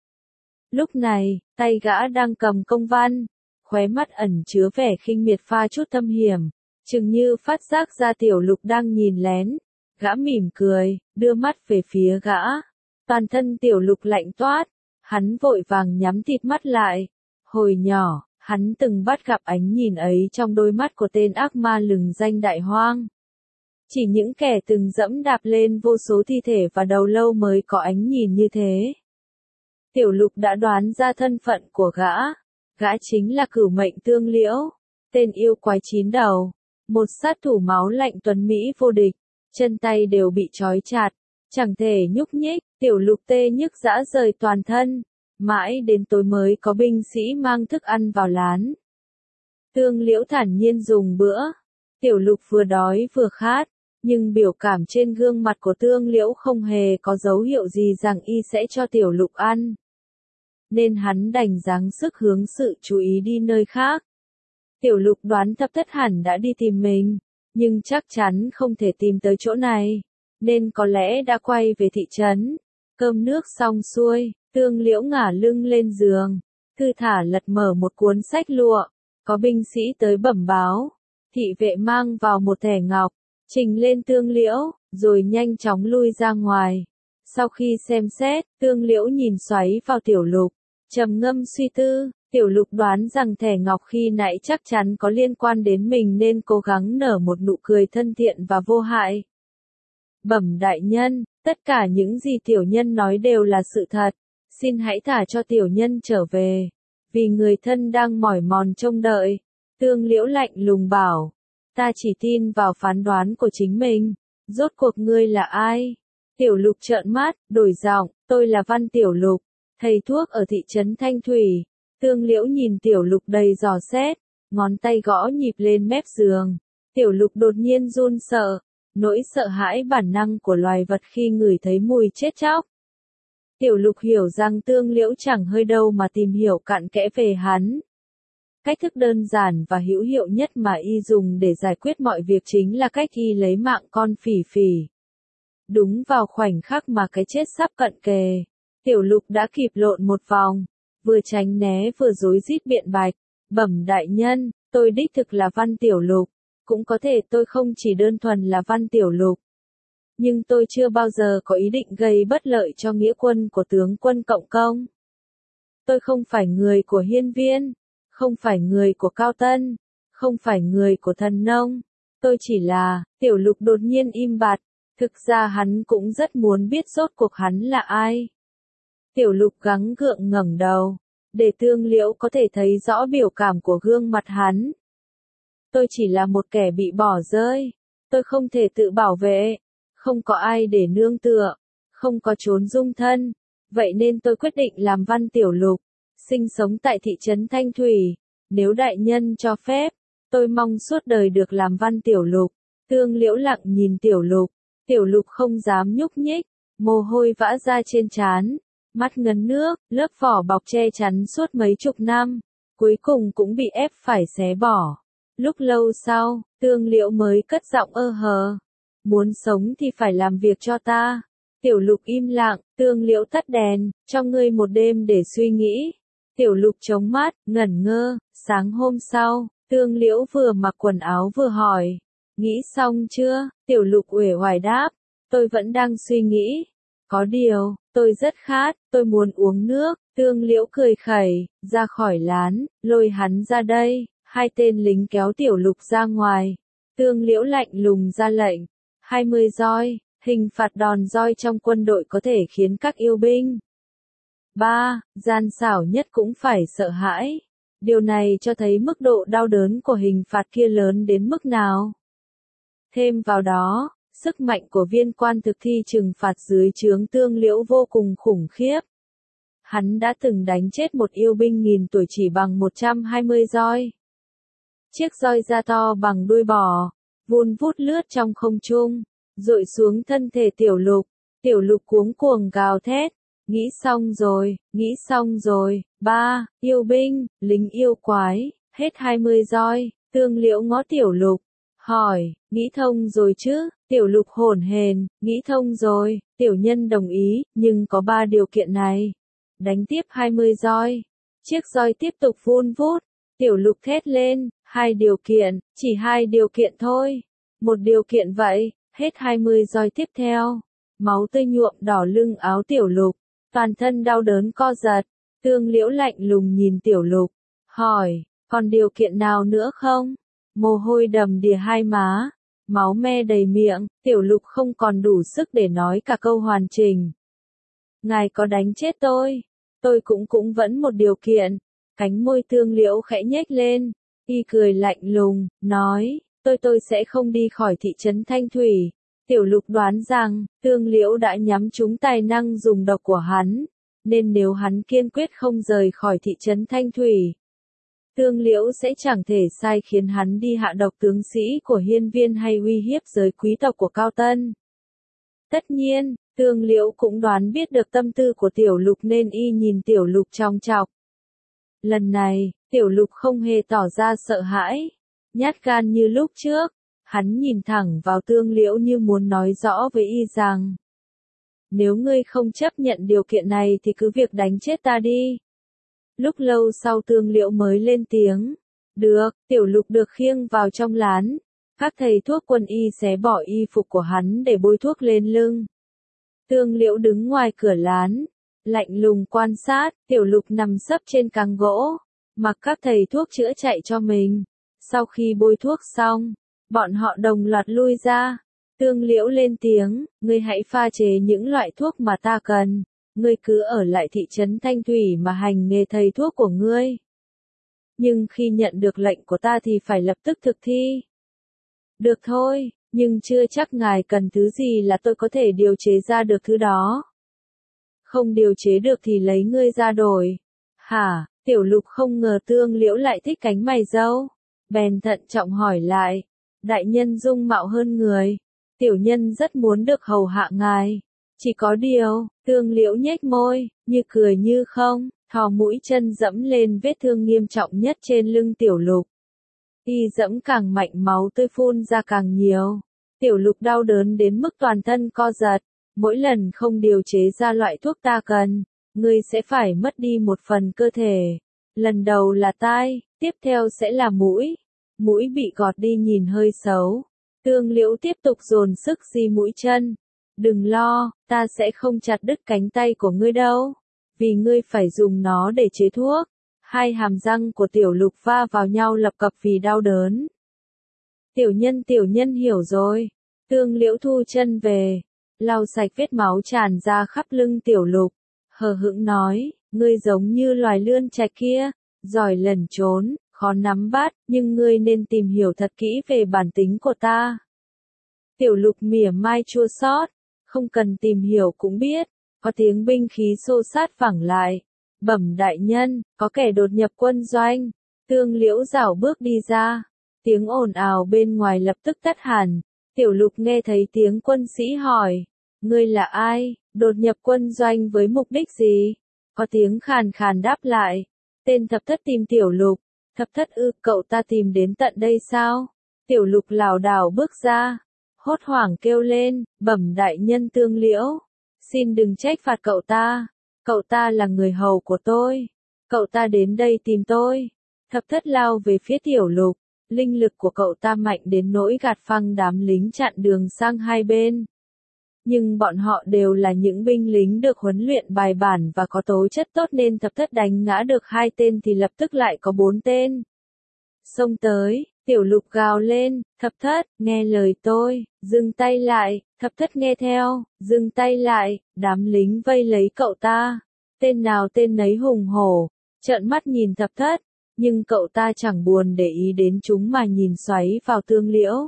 Lúc này, tay gã đang cầm công văn, khóe mắt ẩn chứa vẻ khinh miệt pha chút thâm hiểm, chừng như phát giác ra Tiểu Lục đang nhìn lén. Gã mỉm cười, đưa mắt về phía gã. Toàn thân Tiểu Lục lạnh toát, hắn vội vàng nhắm thịt mắt lại. Hồi nhỏ, hắn từng bắt gặp ánh nhìn ấy trong đôi mắt của tên ác ma lừng danh Đại Hoang. Chỉ những kẻ từng dẫm đạp lên vô số thi thể và đầu lâu mới có ánh nhìn như thế. Tiểu Lục đã đoán ra thân phận của gã. Gã chính là Cửu Mệnh Tương Liễu, tên yêu quái 9 đầu, một sát thủ máu lạnh tuấn mỹ vô địch, chân tay đều bị trói chặt, chẳng thể nhúc nhích. Tiểu Lục tê nhức rã rời toàn thân, mãi đến tối mới có binh sĩ mang thức ăn vào lán. Tương Liễu thản nhiên dùng bữa. Tiểu Lục vừa đói vừa khát, nhưng biểu cảm trên gương mặt của Tương Liễu không hề có dấu hiệu gì rằng y sẽ cho Tiểu Lục ăn. Nên hắn đành giáng sức hướng sự chú ý đi nơi khác. Tiểu Lục đoán Thập Thất hẳn đã đi tìm mình, nhưng chắc chắn không thể tìm tới chỗ này, nên có lẽ đã quay về thị trấn. Cơm nước xong xuôi, Tương Liễu ngả lưng lên giường, thư thả lật mở một cuốn sách lụa. Có binh sĩ tới bẩm báo, thị vệ mang vào một thẻ ngọc, trình lên Tương Liễu, rồi nhanh chóng lui ra ngoài. Sau khi xem xét, Tương Liễu nhìn xoáy vào Tiểu Lục, trầm ngâm suy tư. Tiểu Lục đoán rằng thẻ ngọc khi nãy chắc chắn có liên quan đến mình nên cố gắng nở một nụ cười thân thiện và vô hại. Bẩm đại nhân, tất cả những gì tiểu nhân nói đều là sự thật. Xin hãy thả cho tiểu nhân trở về, vì người thân đang mỏi mòn trông đợi. Tương Liễu lạnh lùng bảo, ta chỉ tin vào phán đoán của chính mình. Rốt cuộc ngươi là ai? Tiểu Lục trợn mắt, đổi giọng, tôi là Văn Tiểu Lục, thầy thuốc ở thị trấn Thanh Thủy. Tương Liễu nhìn Tiểu Lục đầy dò xét, ngón tay gõ nhịp lên mép giường. Tiểu Lục đột nhiên run sợ, nỗi sợ hãi bản năng của loài vật khi ngửi thấy mùi chết chóc. Tiểu Lục hiểu rằng Tương Liễu chẳng hơi đâu mà tìm hiểu cặn kẽ về hắn. Cách thức đơn giản và hữu hiệu nhất mà y dùng để giải quyết mọi việc chính là cách y lấy mạng con phỉ phỉ. Đúng vào khoảnh khắc mà cái chết sắp cận kề, Tiểu Lục đã kịp lộn một vòng, vừa tránh né vừa rối rít biện bạch. Bẩm đại nhân, tôi đích thực là Văn Tiểu Lục, cũng có thể tôi không chỉ đơn thuần là Văn Tiểu Lục. Nhưng tôi chưa bao giờ có ý định gây bất lợi cho nghĩa quân của tướng quân Cộng Công. Tôi không phải người của Hiên Viên, không phải người của Cao Tân, không phải người của Thần Nông. Tôi chỉ là, Tiểu Lục đột nhiên im bặt, thực ra hắn cũng rất muốn biết rốt cuộc hắn là ai. Tiểu Lục gắng gượng ngẩng đầu, để Tương Liễu có thể thấy rõ biểu cảm của gương mặt hắn. Tôi chỉ là một kẻ bị bỏ rơi, tôi không thể tự bảo vệ, không có ai để nương tựa, không có chốn dung thân, vậy nên tôi quyết định làm Văn Tiểu Lục, sinh sống tại thị trấn Thanh Thủy. Nếu đại nhân cho phép, tôi mong suốt đời được làm Văn Tiểu Lục. Tương Liễu lặng nhìn Tiểu Lục, Tiểu Lục không dám nhúc nhích, mồ hôi vã ra trên trán, mắt ngấn nước, lớp vỏ bọc che chắn suốt mấy chục năm, cuối cùng cũng bị ép phải xé bỏ. Lúc lâu sau, Tương Liễu mới cất giọng ơ hờ. Muốn sống thì phải làm việc cho ta. Tiểu Lục im lặng, Tương Liễu tắt đèn, cho ngươi một đêm để suy nghĩ. Tiểu Lục chống mắt, ngẩn ngơ. Sáng hôm sau, Tương Liễu vừa mặc quần áo vừa hỏi. Nghĩ xong chưa? Tiểu Lục uể oải đáp. Tôi vẫn đang suy nghĩ. Có điều, tôi rất khát, tôi muốn uống nước. Tương Liễu cười khẩy, ra khỏi lán, lôi hắn ra đây. Hai tên lính kéo Tiểu Lục ra ngoài. Tương Liễu lạnh lùng ra lệnh. 20 roi, hình phạt đòn roi trong quân đội có thể khiến các yêu binh 3. Gian xảo nhất cũng phải sợ hãi. Điều này cho thấy mức độ đau đớn của hình phạt kia lớn đến mức nào. Thêm vào đó, sức mạnh của viên quan thực thi trừng phạt dưới trướng Tương Liễu vô cùng khủng khiếp. Hắn đã từng đánh chết một yêu binh nghìn tuổi chỉ bằng 120 roi. Chiếc roi da to bằng đuôi bò, vun vút lướt trong không trung, dội xuống thân thể Tiểu Lục. Tiểu Lục cuống cuồng gào thét, nghĩ xong rồi, 3, yêu binh, lính yêu quái, hết 20 roi. Tương Liễu ngó Tiểu Lục, hỏi, nghĩ thông rồi chứ? Tiểu Lục hổn hển, nghĩ thông rồi. Tiểu nhân đồng ý, nhưng có 3 điều kiện này. Đánh tiếp 20 roi. Chiếc roi tiếp tục vun vút. Tiểu Lục thét lên, 2 điều kiện, chỉ 2 điều kiện thôi. Một điều kiện vậy, hết 20 roi tiếp theo. Máu tươi nhuộm đỏ lưng áo Tiểu Lục, toàn thân đau đớn co giật. Tương Liễu lạnh lùng nhìn Tiểu Lục, hỏi, còn điều kiện nào nữa không? Mồ hôi đầm đìa hai má, máu me đầy miệng, Tiểu Lục không còn đủ sức để nói cả câu hoàn chỉnh. Ngài có đánh chết tôi cũng vẫn một điều kiện. Cánh môi Tương Liễu khẽ nhếch lên, y cười lạnh lùng, nói, tôi sẽ không đi khỏi thị trấn Thanh Thủy. Tiểu Lục đoán rằng, Tương Liễu đã nhắm trúng tài năng dùng độc của hắn, nên nếu hắn kiên quyết không rời khỏi thị trấn Thanh Thủy, Tương Liễu sẽ chẳng thể sai khiến hắn đi hạ độc tướng sĩ của Hiên Viên hay uy hiếp giới quý tộc của Cao Tân. Tất nhiên, Tương Liễu cũng đoán biết được tâm tư của Tiểu Lục nên y nhìn Tiểu Lục chòng chọc. Lần này, Tiểu Lục không hề tỏ ra sợ hãi, nhát gan như lúc trước, hắn nhìn thẳng vào Tương Liễu như muốn nói rõ với y rằng, nếu ngươi không chấp nhận điều kiện này thì cứ việc đánh chết ta đi. Lúc lâu sau Tương Liễu mới lên tiếng, được. Tiểu Lục được khiêng vào trong lán, các thầy thuốc quân y xé bỏ y phục của hắn để bôi thuốc lên lưng. Tương Liễu đứng ngoài cửa lán, lạnh lùng quan sát. Tiểu Lục nằm sấp trên cáng gỗ, mặc các thầy thuốc chữa chạy cho mình. Sau khi bôi thuốc xong, bọn họ đồng loạt lui ra. Tương Liễu lên tiếng, ngươi hãy pha chế những loại thuốc mà ta cần. Ngươi cứ ở lại thị trấn Thanh Thủy mà hành nghề thầy thuốc của ngươi. Nhưng khi nhận được lệnh của ta thì phải lập tức thực thi. Được thôi, nhưng chưa chắc ngài cần thứ gì là tôi có thể điều chế ra được thứ đó. Không điều chế được thì lấy ngươi ra đổi. Hả? Tiểu Lục không ngờ Tương Liễu lại thích cánh mày râu. Bèn thận trọng hỏi lại. Đại nhân dung mạo hơn người. Tiểu nhân rất muốn được hầu hạ ngài. Chỉ có điều, Tương Liễu nhếch môi, như cười như không, thò mũi chân dẫm lên vết thương nghiêm trọng nhất trên lưng Tiểu Lục. Y dẫm càng mạnh máu tươi phun ra càng nhiều. Tiểu Lục đau đớn đến mức toàn thân co giật. Mỗi lần không điều chế ra loại thuốc ta cần, ngươi sẽ phải mất đi một phần cơ thể. Lần đầu là tai, tiếp theo sẽ là mũi. Mũi bị gọt đi nhìn hơi xấu. Tương Liễu tiếp tục dồn sức di mũi chân. Đừng lo, ta sẽ không chặt đứt cánh tay của ngươi đâu. Vì ngươi phải dùng nó để chế thuốc. Hai hàm răng của Tiểu Lục va vào nhau lập cập vì đau đớn. Tiểu nhân hiểu rồi. Tương Liễu thu chân về, lau sạch vết máu tràn ra khắp lưng Tiểu Lục. Hờ hững nói, ngươi giống như loài lươn trạch kia, giỏi lẩn trốn, khó nắm bắt, nhưng ngươi nên tìm hiểu thật kỹ về bản tính của ta. Tiểu Lục mỉa mai chua xót, không cần tìm hiểu cũng biết. Có tiếng binh khí xô sát vẳng lại. Bẩm đại nhân, có kẻ đột nhập quân doanh. Tương Liễu rảo bước đi ra. Tiếng ồn ào bên ngoài lập tức tắt hẳn. Tiểu Lục nghe thấy tiếng quân sĩ hỏi. Ngươi là ai? Đột nhập quân doanh với mục đích gì? Có tiếng khàn khàn đáp lại. Tên thập thất tìm Tiểu Lục. Thập thất ư, cậu ta tìm đến tận đây sao? Tiểu Lục lảo đảo bước ra. Hốt hoảng kêu lên, bẩm đại nhân Tương Liễu. Xin đừng trách phạt cậu ta. Cậu ta là người hầu của tôi. Cậu ta đến đây tìm tôi. Thập thất lao về phía Tiểu Lục. Linh lực của cậu ta mạnh đến nỗi gạt phăng đám lính chặn đường sang hai bên. Nhưng bọn họ đều là những binh lính được huấn luyện bài bản và có tố chất tốt nên thập thất đánh ngã được 2 tên thì lập tức lại có 4 tên xông tới. Tiểu Lục gào lên, Thập Thất, nghe lời tôi, dừng tay lại, Thập Thất nghe theo, dừng tay lại, đám lính vây lấy cậu ta. Tên nào tên nấy hùng hổ, trợn mắt nhìn Thập Thất, nhưng cậu ta chẳng buồn để ý đến chúng mà nhìn xoáy vào Tương Liễu.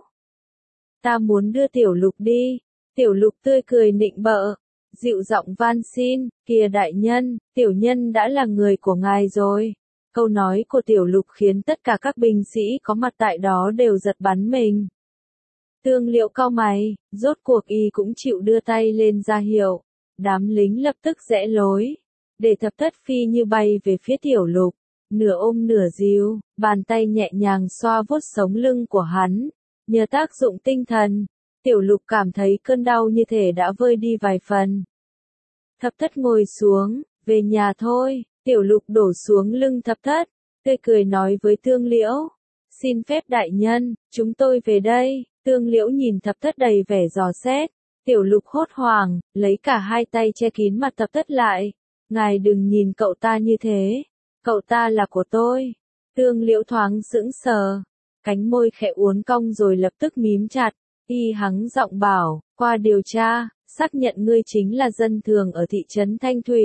Ta muốn đưa Tiểu Lục đi. Tiểu Lục tươi cười nịnh bợ, dịu giọng van xin, kìa đại nhân, tiểu nhân đã là người của ngài rồi. Câu nói của Tiểu Lục khiến tất cả các binh sĩ có mặt tại đó đều giật bắn mình. Tương Liễu cau mày, rốt cuộc y cũng chịu đưa tay lên ra hiệu. Đám lính lập tức rẽ lối, để Thập Thất phi như bay về phía Tiểu Lục, nửa ôm nửa dìu, bàn tay nhẹ nhàng xoa vuốt sống lưng của hắn. Nhờ tác dụng tinh thần, Tiểu Lục cảm thấy cơn đau như thể đã vơi đi vài phần. Thập Thất ngồi xuống, về nhà thôi. Tiểu Lục đổ xuống lưng Thập Thất, tươi cười nói với Tương Liễu. Xin phép đại nhân, chúng tôi về đây. Tương Liễu nhìn Thập Thất đầy vẻ dò xét. Tiểu Lục hốt hoảng, lấy cả hai tay che kín mặt Thập Thất lại. Ngài đừng nhìn cậu ta như thế. Cậu ta là của tôi. Tương Liễu thoáng sững sờ. Cánh môi khẽ uốn cong rồi lập tức mím chặt. Y hắng giọng bảo, qua điều tra, xác nhận ngươi chính là dân thường ở thị trấn Thanh Thủy.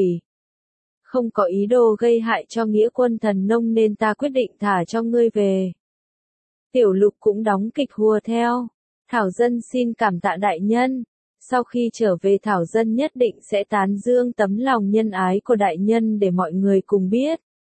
Không có ý đồ gây hại cho nghĩa quân thần nông nên ta quyết định thả cho ngươi về. Tiểu Lục cũng đóng kịch hùa theo. Thảo dân xin cảm tạ đại nhân. Sau khi trở về Thảo dân nhất định sẽ tán dương tấm lòng nhân ái của đại nhân để mọi người cùng biết.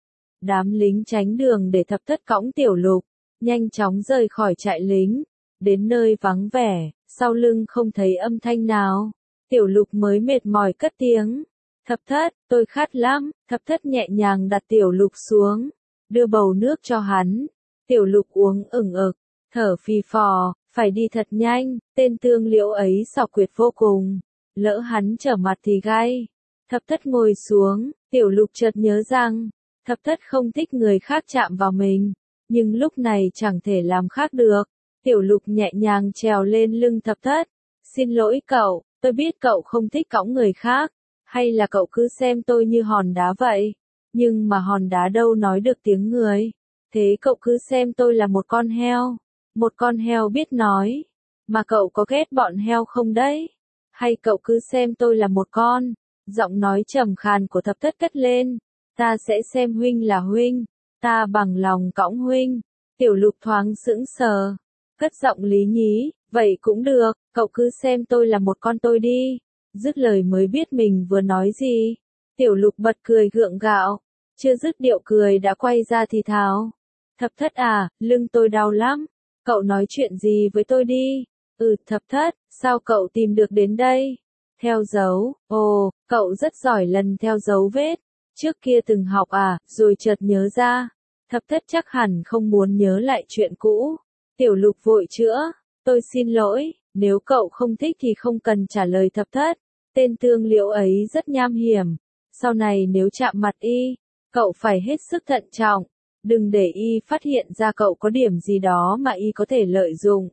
Đám lính tránh đường để Thập Thất cõng Tiểu Lục, nhanh chóng rời khỏi trại lính. Đến nơi vắng vẻ, sau lưng không thấy âm thanh nào. Tiểu Lục mới mệt mỏi cất tiếng. Thập Thất, tôi khát lắm. Thập Thất nhẹ nhàng đặt Tiểu Lục xuống, đưa bầu nước cho hắn. Tiểu Lục uống ửng ực, thở phì phò, phải đi thật nhanh. Tên Tương Liễu ấy xảo quyệt vô cùng, lỡ hắn trở mặt thì gay. Thập Thất ngồi xuống, Tiểu Lục chợt nhớ rằng, Thập Thất không thích người khác chạm vào mình, nhưng lúc này chẳng thể làm khác được. Tiểu Lục nhẹ nhàng trèo lên lưng Thập Thất. Xin lỗi cậu, tôi biết cậu không thích cõng người khác, hay là cậu cứ xem tôi như hòn đá vậy, nhưng mà hòn đá đâu nói được tiếng người. Thế cậu cứ xem tôi là một con heo, một con heo biết nói, mà cậu có ghét bọn heo không đấy? Hay cậu cứ xem tôi là một con, giọng nói trầm khàn của Thập Thất cất lên, ta sẽ xem huynh là huynh, ta bằng lòng cõng huynh. Tiểu Lục thoáng sững sờ, cất giọng lý nhí, vậy cũng được, cậu cứ xem tôi là một con tôi đi. Dứt lời mới biết mình vừa nói gì. Tiểu Lục bật cười gượng gạo, chưa dứt điệu cười đã quay ra thì thào. Thập Thất à, lưng tôi đau lắm, cậu nói chuyện gì với tôi đi. Thập Thất, sao cậu tìm được đến đây? Theo dấu, ồ, cậu rất giỏi lần theo dấu vết, trước kia từng học à, rồi chợt nhớ ra. Thập Thất chắc hẳn không muốn nhớ lại chuyện cũ. Tiểu Lục vội chữa, tôi xin lỗi, nếu cậu không thích thì không cần trả lời Thập Thất. Tên Tương Liễu ấy rất nham hiểm, sau này nếu chạm mặt y, cậu phải hết sức thận trọng, đừng để y phát hiện ra cậu có điểm gì đó mà y có thể lợi dụng.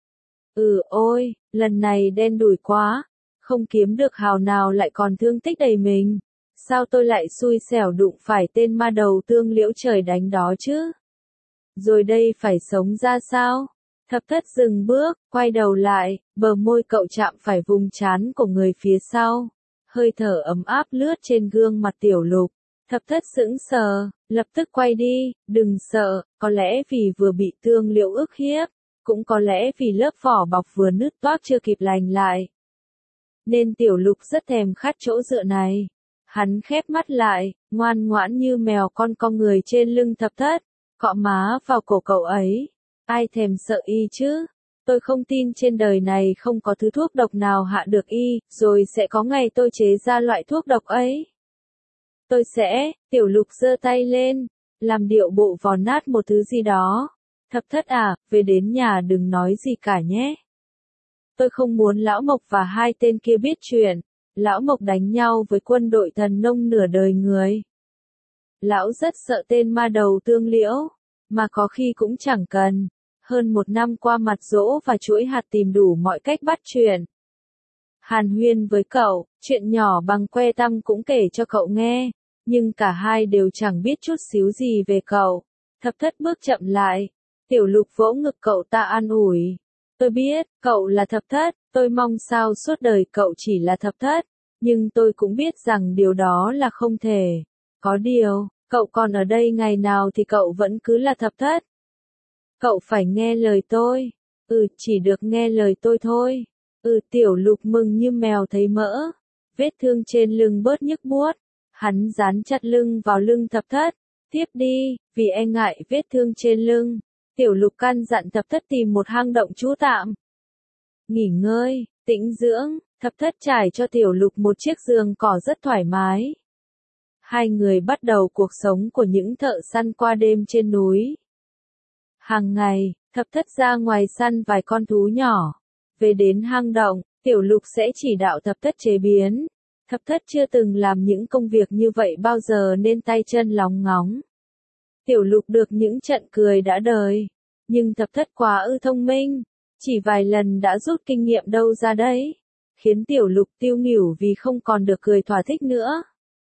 Ôi, lần này đen đủi quá, không kiếm được hào nào lại còn thương tích đầy mình. Sao tôi lại xui xẻo đụng phải tên ma đầu Tương Liễu trời đánh đó chứ? Rồi đây phải sống ra sao? Thập Thất dừng bước, quay đầu lại, bờ môi cậu chạm phải vùng trán của người phía sau. Hơi thở ấm áp lướt trên gương mặt Tiểu Lục. Thập Thất sững sờ, lập tức quay đi, đừng sợ, có lẽ vì vừa bị Tương Liễu ức hiếp, cũng có lẽ vì lớp vỏ bọc vừa nứt toác chưa kịp lành lại. Nên Tiểu Lục rất thèm khát chỗ dựa này. Hắn khép mắt lại, ngoan ngoãn như mèo con co người trên lưng Thập Thất, cọ má vào cổ cậu ấy. Ai thèm sợ y chứ? Tôi không tin trên đời này không có thứ thuốc độc nào hạ được y, rồi sẽ có ngày tôi chế ra loại thuốc độc ấy. Tôi sẽ, Tiểu Lục giơ tay lên, làm điệu bộ vò nát một thứ gì đó. Thập Thất à, về đến nhà đừng nói gì cả nhé. Tôi không muốn Lão Mộc và hai tên kia biết chuyện. Lão Mộc đánh nhau với quân đội thần nông nửa đời người. Lão rất sợ tên ma đầu Tương Liễu, mà có khi cũng chẳng cần. Hơn một năm qua mặt dỗ và chuỗi hạt tìm đủ mọi cách bắt chuyện. Hàn huyên với cậu, chuyện nhỏ bằng que tăm cũng kể cho cậu nghe, nhưng cả hai đều chẳng biết chút xíu gì về cậu. Thập Thất bước chậm lại, Tiểu Lục vỗ ngực cậu ta an ủi. Tôi biết, cậu là thập thất, tôi mong sao suốt đời cậu chỉ là thập thất, nhưng tôi cũng biết rằng điều đó là không thể. Có điều, cậu còn ở đây ngày nào thì cậu vẫn cứ là thập thất. Cậu phải nghe lời tôi. Chỉ được nghe lời tôi thôi. Tiểu Lục mừng như mèo thấy mỡ. Vết thương trên lưng bớt nhức buốt. Hắn dán chặt lưng vào lưng thập thất. Tiếp đi, vì e ngại vết thương trên lưng. Tiểu Lục căn dặn thập thất tìm một hang động trú tạm. Nghỉ ngơi, tĩnh dưỡng, thập thất trải cho Tiểu Lục một chiếc giường cỏ rất thoải mái. Hai người bắt đầu cuộc sống của những thợ săn qua đêm trên núi. Hàng ngày, thập thất ra ngoài săn vài con thú nhỏ. Về đến hang động, Tiểu Lục sẽ chỉ đạo thập thất chế biến. Thập thất chưa từng làm những công việc như vậy bao giờ nên tay chân lóng ngóng. Tiểu Lục được những trận cười đã đời. Nhưng thập thất quá thông minh. Chỉ vài lần đã rút kinh nghiệm đâu ra đấy. Khiến Tiểu Lục tiêu nghỉu vì không còn được cười thỏa thích nữa.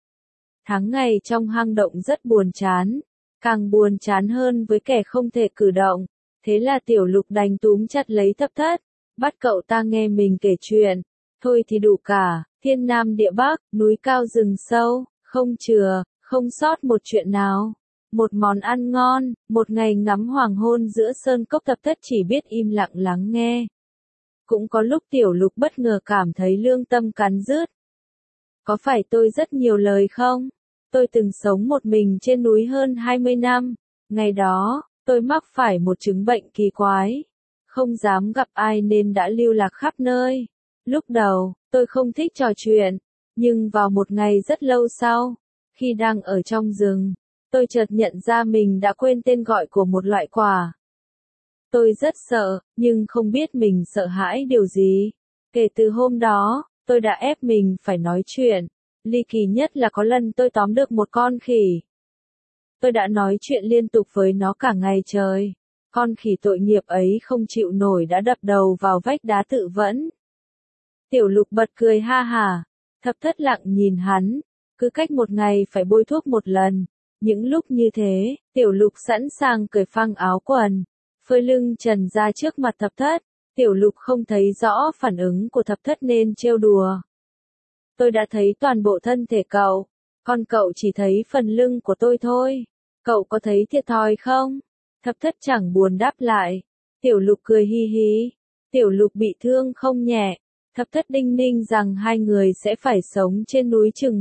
Tháng ngày trong hang động rất buồn chán. Càng buồn chán hơn với kẻ không thể cử động. Thế là Tiểu Lục đành túm chặt lấy thập thất. Bắt cậu ta nghe mình kể chuyện. Thôi thì đủ cả, thiên nam địa bắc, núi cao rừng sâu, không chừa, không sót một chuyện nào. Một món ăn ngon, một ngày ngắm hoàng hôn giữa sơn cốc, thập thất chỉ biết im lặng lắng nghe. Cũng có lúc Tiểu Lục bất ngờ cảm thấy lương tâm cắn rứt. Có phải tôi rất nhiều lời không? Tôi từng sống một mình trên núi hơn 20 năm. Ngày đó, tôi mắc phải một chứng bệnh kỳ quái. Không dám gặp ai nên đã lưu lạc khắp nơi. Lúc đầu, tôi không thích trò chuyện. Nhưng vào một ngày rất lâu sau, khi đang ở trong rừng, tôi chợt nhận ra mình đã quên tên gọi của một loại quả. Tôi rất sợ, nhưng không biết mình sợ hãi điều gì. Kể từ hôm đó, tôi đã ép mình phải nói chuyện. Ly kỳ nhất là có lần tôi tóm được một con khỉ. Tôi đã nói chuyện liên tục với nó cả ngày trời. Con khỉ tội nghiệp ấy không chịu nổi đã đập đầu vào vách đá tự vẫn. Tiểu Lục bật cười ha hả. Thập thất lặng nhìn hắn. Cứ cách một ngày phải bôi thuốc một lần. Những lúc như thế, Tiểu Lục sẵn sàng cởi phăng áo quần. Phơi lưng trần ra trước mặt thập thất. Tiểu Lục không thấy rõ phản ứng của thập thất nên trêu đùa. Tôi đã thấy toàn bộ thân thể cậu. Còn cậu chỉ thấy phần lưng của tôi thôi. Cậu có thấy thiệt thòi không? Thập thất chẳng buồn đáp lại. Tiểu Lục cười hi hi. Tiểu Lục bị thương không nhẹ. Thập thất đinh ninh rằng hai người sẽ phải sống trên núi chừng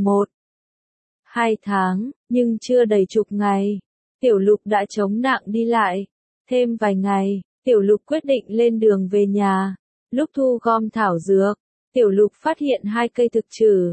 1-2 tháng, nhưng chưa đầy chục ngày. Tiểu Lục đã chống nặng đi lại. Thêm vài ngày, Tiểu Lục quyết định lên đường về nhà. Lúc thu gom thảo dược, Tiểu Lục phát hiện 2 cây thực trừ.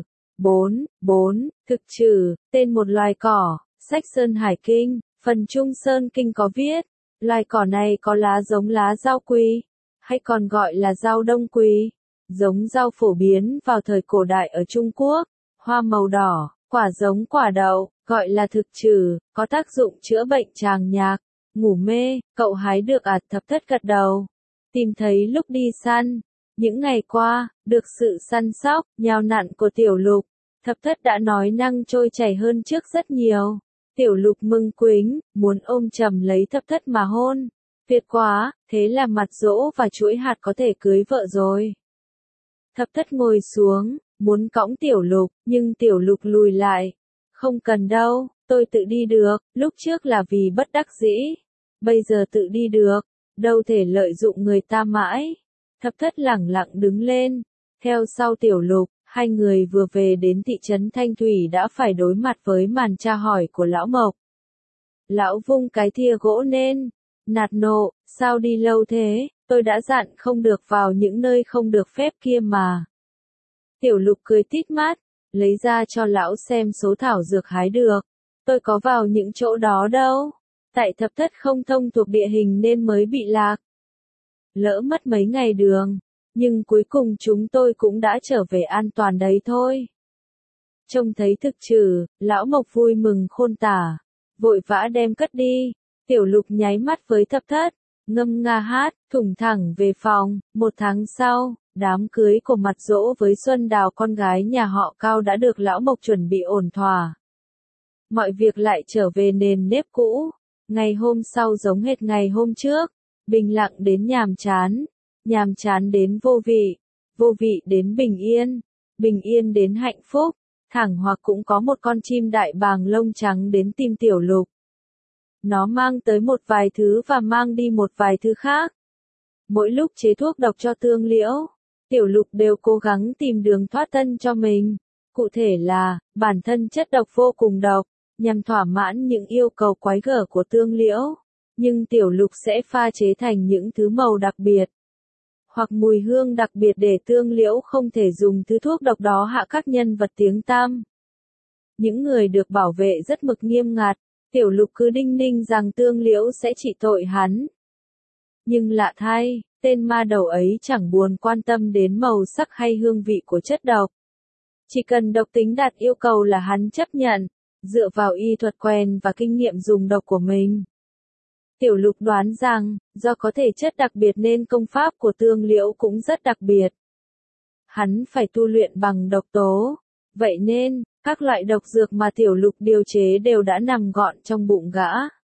4. Thực trừ, tên một loài cỏ, sách Sơn Hải Kinh, phần Trung Sơn Kinh có viết. Loài cỏ này có lá giống lá rau quý, hay còn gọi là rau đông quý. Giống rau phổ biến vào thời cổ đại ở Trung Quốc, hoa màu đỏ, quả giống quả đậu, gọi là thực trừ, có tác dụng chữa bệnh tràng nhạc, ngủ mê. Cậu hái được à? Thập thất gật đầu. Tìm thấy lúc đi săn. Những ngày qua, được sự săn sóc, nhào nặn của Tiểu Lục, thập thất đã nói năng trôi chảy hơn trước rất nhiều. Tiểu Lục mừng quính, muốn ôm chầm lấy thập thất mà hôn. Tuyệt quá, thế là mặt dỗ và chuỗi hạt có thể cưới vợ rồi. Thập thất ngồi xuống, muốn cõng Tiểu Lục, nhưng Tiểu Lục lùi lại. Không cần đâu, tôi tự đi được, lúc trước là vì bất đắc dĩ. Bây giờ tự đi được, đâu thể lợi dụng người ta mãi. Thập thất lẳng lặng đứng lên. Theo sau Tiểu Lục, hai người vừa về đến thị trấn Thanh Thủy đã phải đối mặt với màn tra hỏi của Lão Mộc. Lão vung cái thìa gỗ lên, nạt nộ, sao đi lâu thế, tôi đã dặn không được vào những nơi không được phép kia mà. Tiểu Lục cười tít mắt, lấy ra cho lão xem số thảo dược hái được. Tôi có vào những chỗ đó đâu. Tại thập thất không thông thuộc địa hình nên mới bị lạc. Lỡ mất mấy ngày đường, nhưng cuối cùng chúng tôi cũng đã trở về an toàn đấy thôi. Trông thấy thực trừ, Lão Mộc vui mừng khôn tả, vội vã đem cất đi. Tiểu Lục nháy mắt với thập thất, ngâm nga hát, thủng thẳng về phòng. 1 tháng sau, đám cưới của Mặt Dỗ với Xuân Đào con gái nhà họ Cao đã được Lão Mộc chuẩn bị ổn thỏa. Mọi việc lại trở về nền nếp cũ. Ngày hôm sau giống hệt ngày hôm trước, bình lặng đến nhàm chán đến vô vị đến bình yên đến hạnh phúc, thẳng hoặc cũng có một con chim đại bàng lông trắng đến tìm Tiểu Lục. Nó mang tới một vài thứ và mang đi một vài thứ khác. Mỗi lúc chế thuốc độc cho Tương Liễu, Tiểu Lục đều cố gắng tìm đường thoát thân cho mình. Cụ thể là, bản thân chất độc vô cùng độc, nhằm thỏa mãn những yêu cầu quái gở của Tương Liễu. Nhưng Tiểu Lục sẽ pha chế thành những thứ màu đặc biệt, hoặc mùi hương đặc biệt để Tương Liễu không thể dùng thứ thuốc độc đó hạ các nhân vật tiếng tăm. Những người được bảo vệ rất mực nghiêm ngặt, Tiểu Lục cứ đinh ninh rằng Tương Liễu sẽ trị tội hắn. Nhưng lạ thay, tên ma đầu ấy chẳng buồn quan tâm đến màu sắc hay hương vị của chất độc. Chỉ cần độc tính đạt yêu cầu là hắn chấp nhận, dựa vào y thuật quen và kinh nghiệm dùng độc của mình. Tiểu Lục đoán rằng, do có thể chất đặc biệt nên công pháp của Tương Liễu cũng rất đặc biệt. Hắn phải tu luyện bằng độc tố. Vậy nên, các loại độc dược mà Tiểu Lục điều chế đều đã nằm gọn trong bụng gã.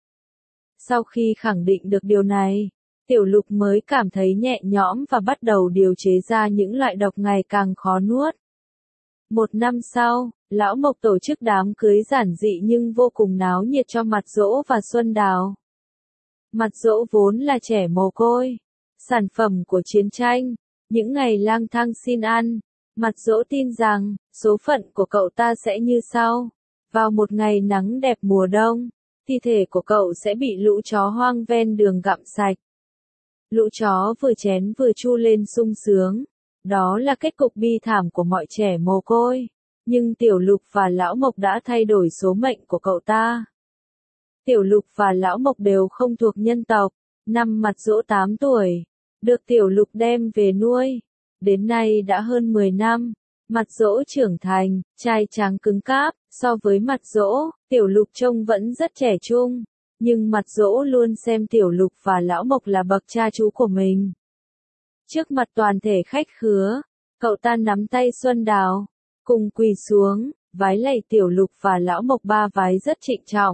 Sau khi khẳng định được điều này, Tiểu Lục mới cảm thấy nhẹ nhõm và bắt đầu điều chế ra những loại độc ngày càng khó nuốt. Một năm sau, Lão Mộc tổ chức đám cưới giản dị nhưng vô cùng náo nhiệt cho Mặt Dỗ và Xuân Đào. Mặt Dỗ vốn là trẻ mồ côi, sản phẩm của chiến tranh, những ngày lang thang xin ăn. Mặt Dỗ tin rằng, số phận của cậu ta sẽ như sau. Vào một ngày nắng đẹp mùa đông, thi thể của cậu sẽ bị lũ chó hoang ven đường gặm sạch. Lũ chó vừa chén vừa chu lên sung sướng. Đó là kết cục bi thảm của mọi trẻ mồ côi. Nhưng Tiểu Lục và Lão Mộc đã thay đổi số mệnh của cậu ta. Tiểu Lục và Lão Mộc đều không thuộc nhân tộc. Năm Mặt Dỗ 8 tuổi, được Tiểu Lục đem về nuôi. Đến nay đã hơn 10 năm, Mặt Dỗ trưởng thành, trai tráng cứng cáp. So với Mặt Dỗ, Tiểu Lục trông vẫn rất trẻ trung. Nhưng Mặt Dỗ luôn xem Tiểu Lục và Lão Mộc là bậc cha chú của mình. Trước mặt toàn thể khách khứa, cậu ta nắm tay Xuân Đào, cùng quỳ xuống, vái lạy Tiểu Lục và Lão Mộc ba vái rất trịnh trọng.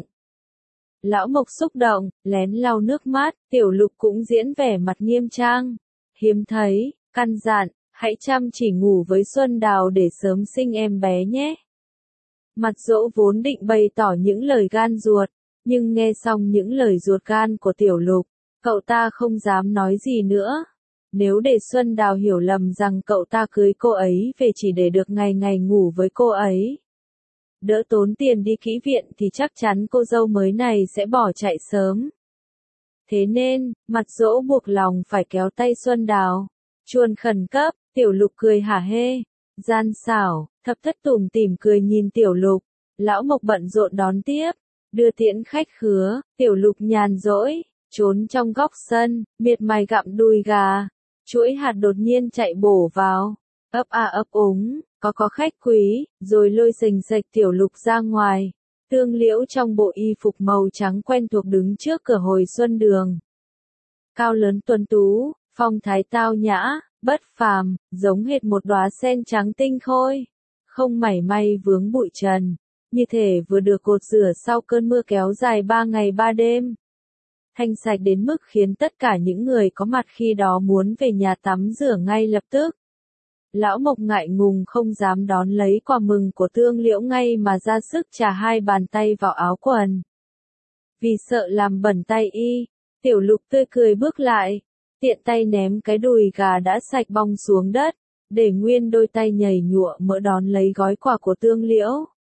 Lão Mộc xúc động, lén lau nước mắt, Tiểu Lục cũng diễn vẻ mặt nghiêm trang. Hiếm thấy, căn dặn, hãy chăm chỉ ngủ với Xuân Đào để sớm sinh em bé nhé. Mặt Dỗ vốn định bày tỏ những lời gan ruột, nhưng nghe xong những lời ruột gan của Tiểu Lục, cậu ta không dám nói gì nữa. Nếu để Xuân Đào hiểu lầm rằng cậu ta cưới cô ấy về chỉ để được ngày ngày ngủ với cô ấy, đỡ tốn tiền đi kỹ viện thì chắc chắn cô dâu mới này sẽ bỏ chạy sớm. Thế nên, Mặt Dỗ buộc lòng phải kéo tay Xuân Đào. Chuồn khẩn cấp, Tiểu Lục cười hả hê, gian xảo, thập thất tủm tỉm cười nhìn Tiểu Lục. Lão Mộc bận rộn đón tiếp, đưa tiễn khách khứa. Tiểu Lục nhàn rỗi, trốn trong góc sân, miệt mài gặm đùi gà. Chuỗi hạt đột nhiên chạy bổ vào, ấp a ấp úng, có khách quý, rồi lôi sềnh sạch Tiểu Lục ra ngoài. Tương Liễu trong bộ y phục màu trắng quen thuộc đứng trước cửa hồi xuân đường. Cao lớn tuấn tú, phong thái tao nhã, bất phàm, giống hệt một đóa sen trắng tinh khôi, không mảy may vướng bụi trần, như thể vừa được cột rửa sau cơn mưa kéo dài 3 ngày 3 đêm. Thanh sạch đến mức khiến tất cả những người có mặt khi đó muốn về nhà tắm rửa ngay lập tức. Lão Mộc ngại ngùng không dám đón lấy quà mừng của Tương Liễu ngay mà ra sức chà 2 bàn tay vào áo quần. Vì sợ làm bẩn tay y, Tiểu Lục tươi cười bước lại, tiện tay ném cái đùi gà đã sạch bong xuống đất, để nguyên đôi tay nhầy nhụa mỡ đón lấy gói quà của Tương Liễu.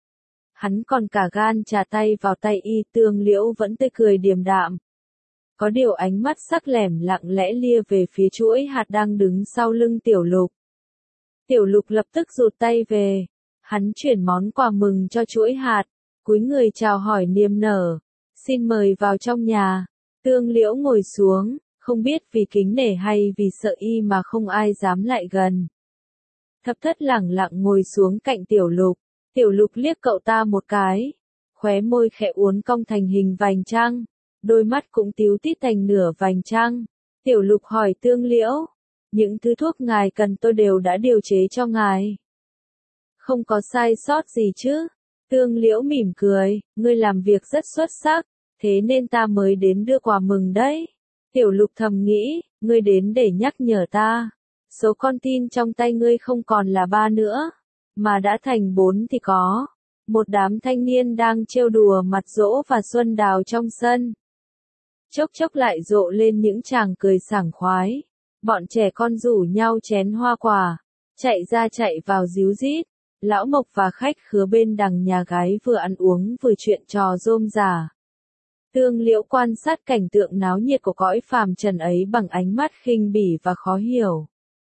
Hắn còn cả gan chà tay vào tay y, Tương Liễu vẫn tươi cười điềm đạm. Có điều ánh mắt sắc lẻm lặng lẽ lia về phía chuỗi hạt đang đứng sau lưng Tiểu Lục. Tiểu Lục lập tức rụt tay về. Hắn chuyển món quà mừng cho chuỗi hạt, cúi người chào hỏi niềm nở. Xin mời vào trong nhà. Tương Liễu ngồi xuống, không biết vì kính nể hay vì sợ y mà không ai dám lại gần. Thập thất lẳng lặng ngồi xuống cạnh Tiểu Lục. Tiểu Lục liếc cậu ta một cái. Khóe môi khẽ uốn cong thành hình vành trăng. Đôi mắt cũng tíu tít thành nửa vành trăng. Tiểu Lục hỏi Tương Liễu. Những thứ thuốc ngài cần tôi đều đã điều chế cho ngài. Không có sai sót gì chứ? Tương Liễu mỉm cười, ngươi làm việc rất xuất sắc. thế nên ta mới đến đưa quà mừng đấy. Tiểu Lục thầm nghĩ, ngươi đến để nhắc nhở ta. Số con tin trong tay ngươi không còn là 3 nữa, mà đã thành 4 thì có. Một đám thanh niên đang trêu đùa Mặt Dỗ và Xuân Đào trong sân. Chốc chốc lại rộ lên những tràng cười sảng khoái. Bọn trẻ con rủ nhau chén hoa quả, chạy ra chạy vào díu dít. Lão Mộc và khách khứa bên đằng nhà gái vừa ăn uống vừa chuyện trò rôm rả. Tương Liễu quan sát cảnh tượng náo nhiệt của cõi phàm trần ấy bằng ánh mắt khinh bỉ và khó hiểu.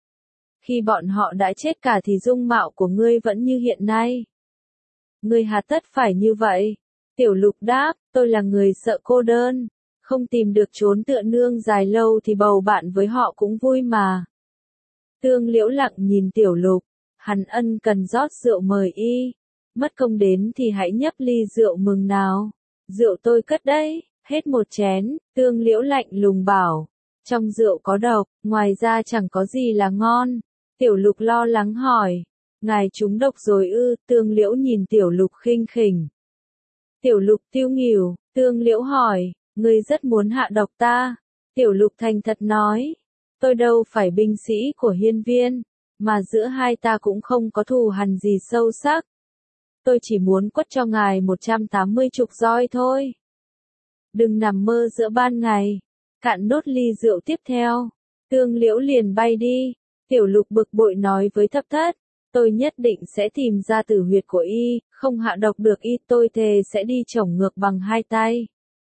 Khi bọn họ đã chết cả thì dung mạo của ngươi vẫn như hiện nay. Ngươi hà tất phải như vậy? Tiểu Lục đáp, tôi là người sợ cô đơn, không tìm được chốn tựa nương dài lâu thì bầu bạn với họ cũng vui mà. Tương Liễu lặng nhìn Tiểu Lục, hắn ân cần rót rượu mời y. Mất công đến thì hãy nhấp ly rượu mừng nào. Rượu tôi cất đấy, hết một chén, Tương Liễu lạnh lùng bảo. Trong rượu có độc, ngoài ra chẳng có gì là ngon. Tiểu Lục lo lắng hỏi. Ngài trúng độc rồi ư? Tương Liễu nhìn Tiểu Lục khinh khỉnh. Tiểu Lục tiêu nghỉu, Tương Liễu hỏi, ngươi rất muốn hạ độc ta. Tiểu Lục thành thật nói, tôi đâu phải binh sĩ của Hiên Viên, mà giữa hai ta cũng không có thù hằn gì sâu sắc. Tôi chỉ muốn quất cho ngài 180 chục roi thôi. Đừng nằm mơ giữa ban ngày. Cạn nốt ly rượu tiếp theo. Tương Liễu liền bay đi. Tiểu Lục bực bội nói với Thập Thất, tôi nhất định sẽ tìm ra tử huyệt của y, không hạ độc được y, tôi thề sẽ đi chổng ngược bằng 2 tay.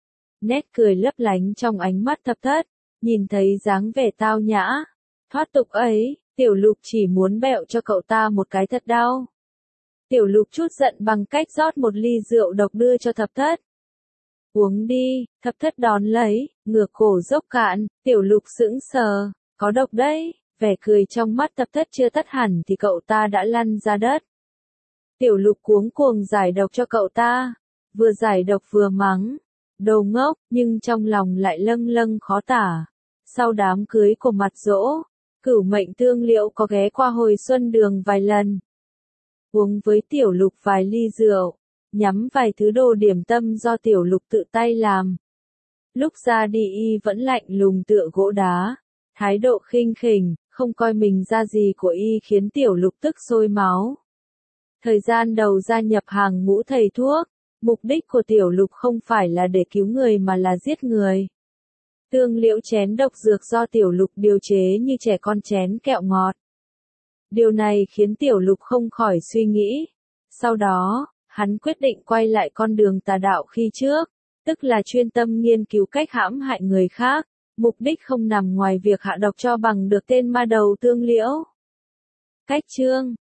Nét cười lấp lánh trong ánh mắt Thập Thất, nhìn thấy dáng vẻ tao nhã, thoát tục ấy, Tiểu Lục chỉ muốn bẹo cho cậu ta một cái thật đau. Tiểu Lục chút giận bằng cách rót một ly rượu độc đưa cho Thập Thất. Uống đi, Thập Thất đón lấy, ngửa cổ dốc cạn, Tiểu Lục sững sờ, có độc đấy. Vẻ cười trong mắt Thập Thất chưa tắt hẳn thì cậu ta đã lăn ra đất. Tiểu Lục cuống cuồng giải độc cho cậu ta, vừa giải độc vừa mắng, đồ ngốc, nhưng trong lòng lại lâng lâng khó tả. Sau đám cưới của Mặt Dỗ, Cửu Mệnh Tương Liễu có ghé qua Hồi Xuân Đường vài lần. Uống với Tiểu Lục vài ly rượu, nhắm vài thứ đồ điểm tâm do Tiểu Lục tự tay làm. Lúc ra đi y vẫn lạnh lùng tựa gỗ đá, thái độ khinh khỉnh, không coi mình ra gì của y khiến Tiểu Lục tức sôi máu. Thời gian đầu gia nhập hàng ngũ thầy thuốc, mục đích của Tiểu Lục không phải là để cứu người mà là giết người. Tương Liễu chén độc dược do Tiểu Lục điều chế như trẻ con chén kẹo ngọt. Điều này khiến Tiểu Lục không khỏi suy nghĩ. Sau đó, hắn quyết định quay lại con đường tà đạo khi trước, tức là chuyên tâm nghiên cứu cách hãm hại người khác. Mục đích không nằm ngoài việc hạ độc cho bằng được tên ma đầu Tương Liễu. Cách chương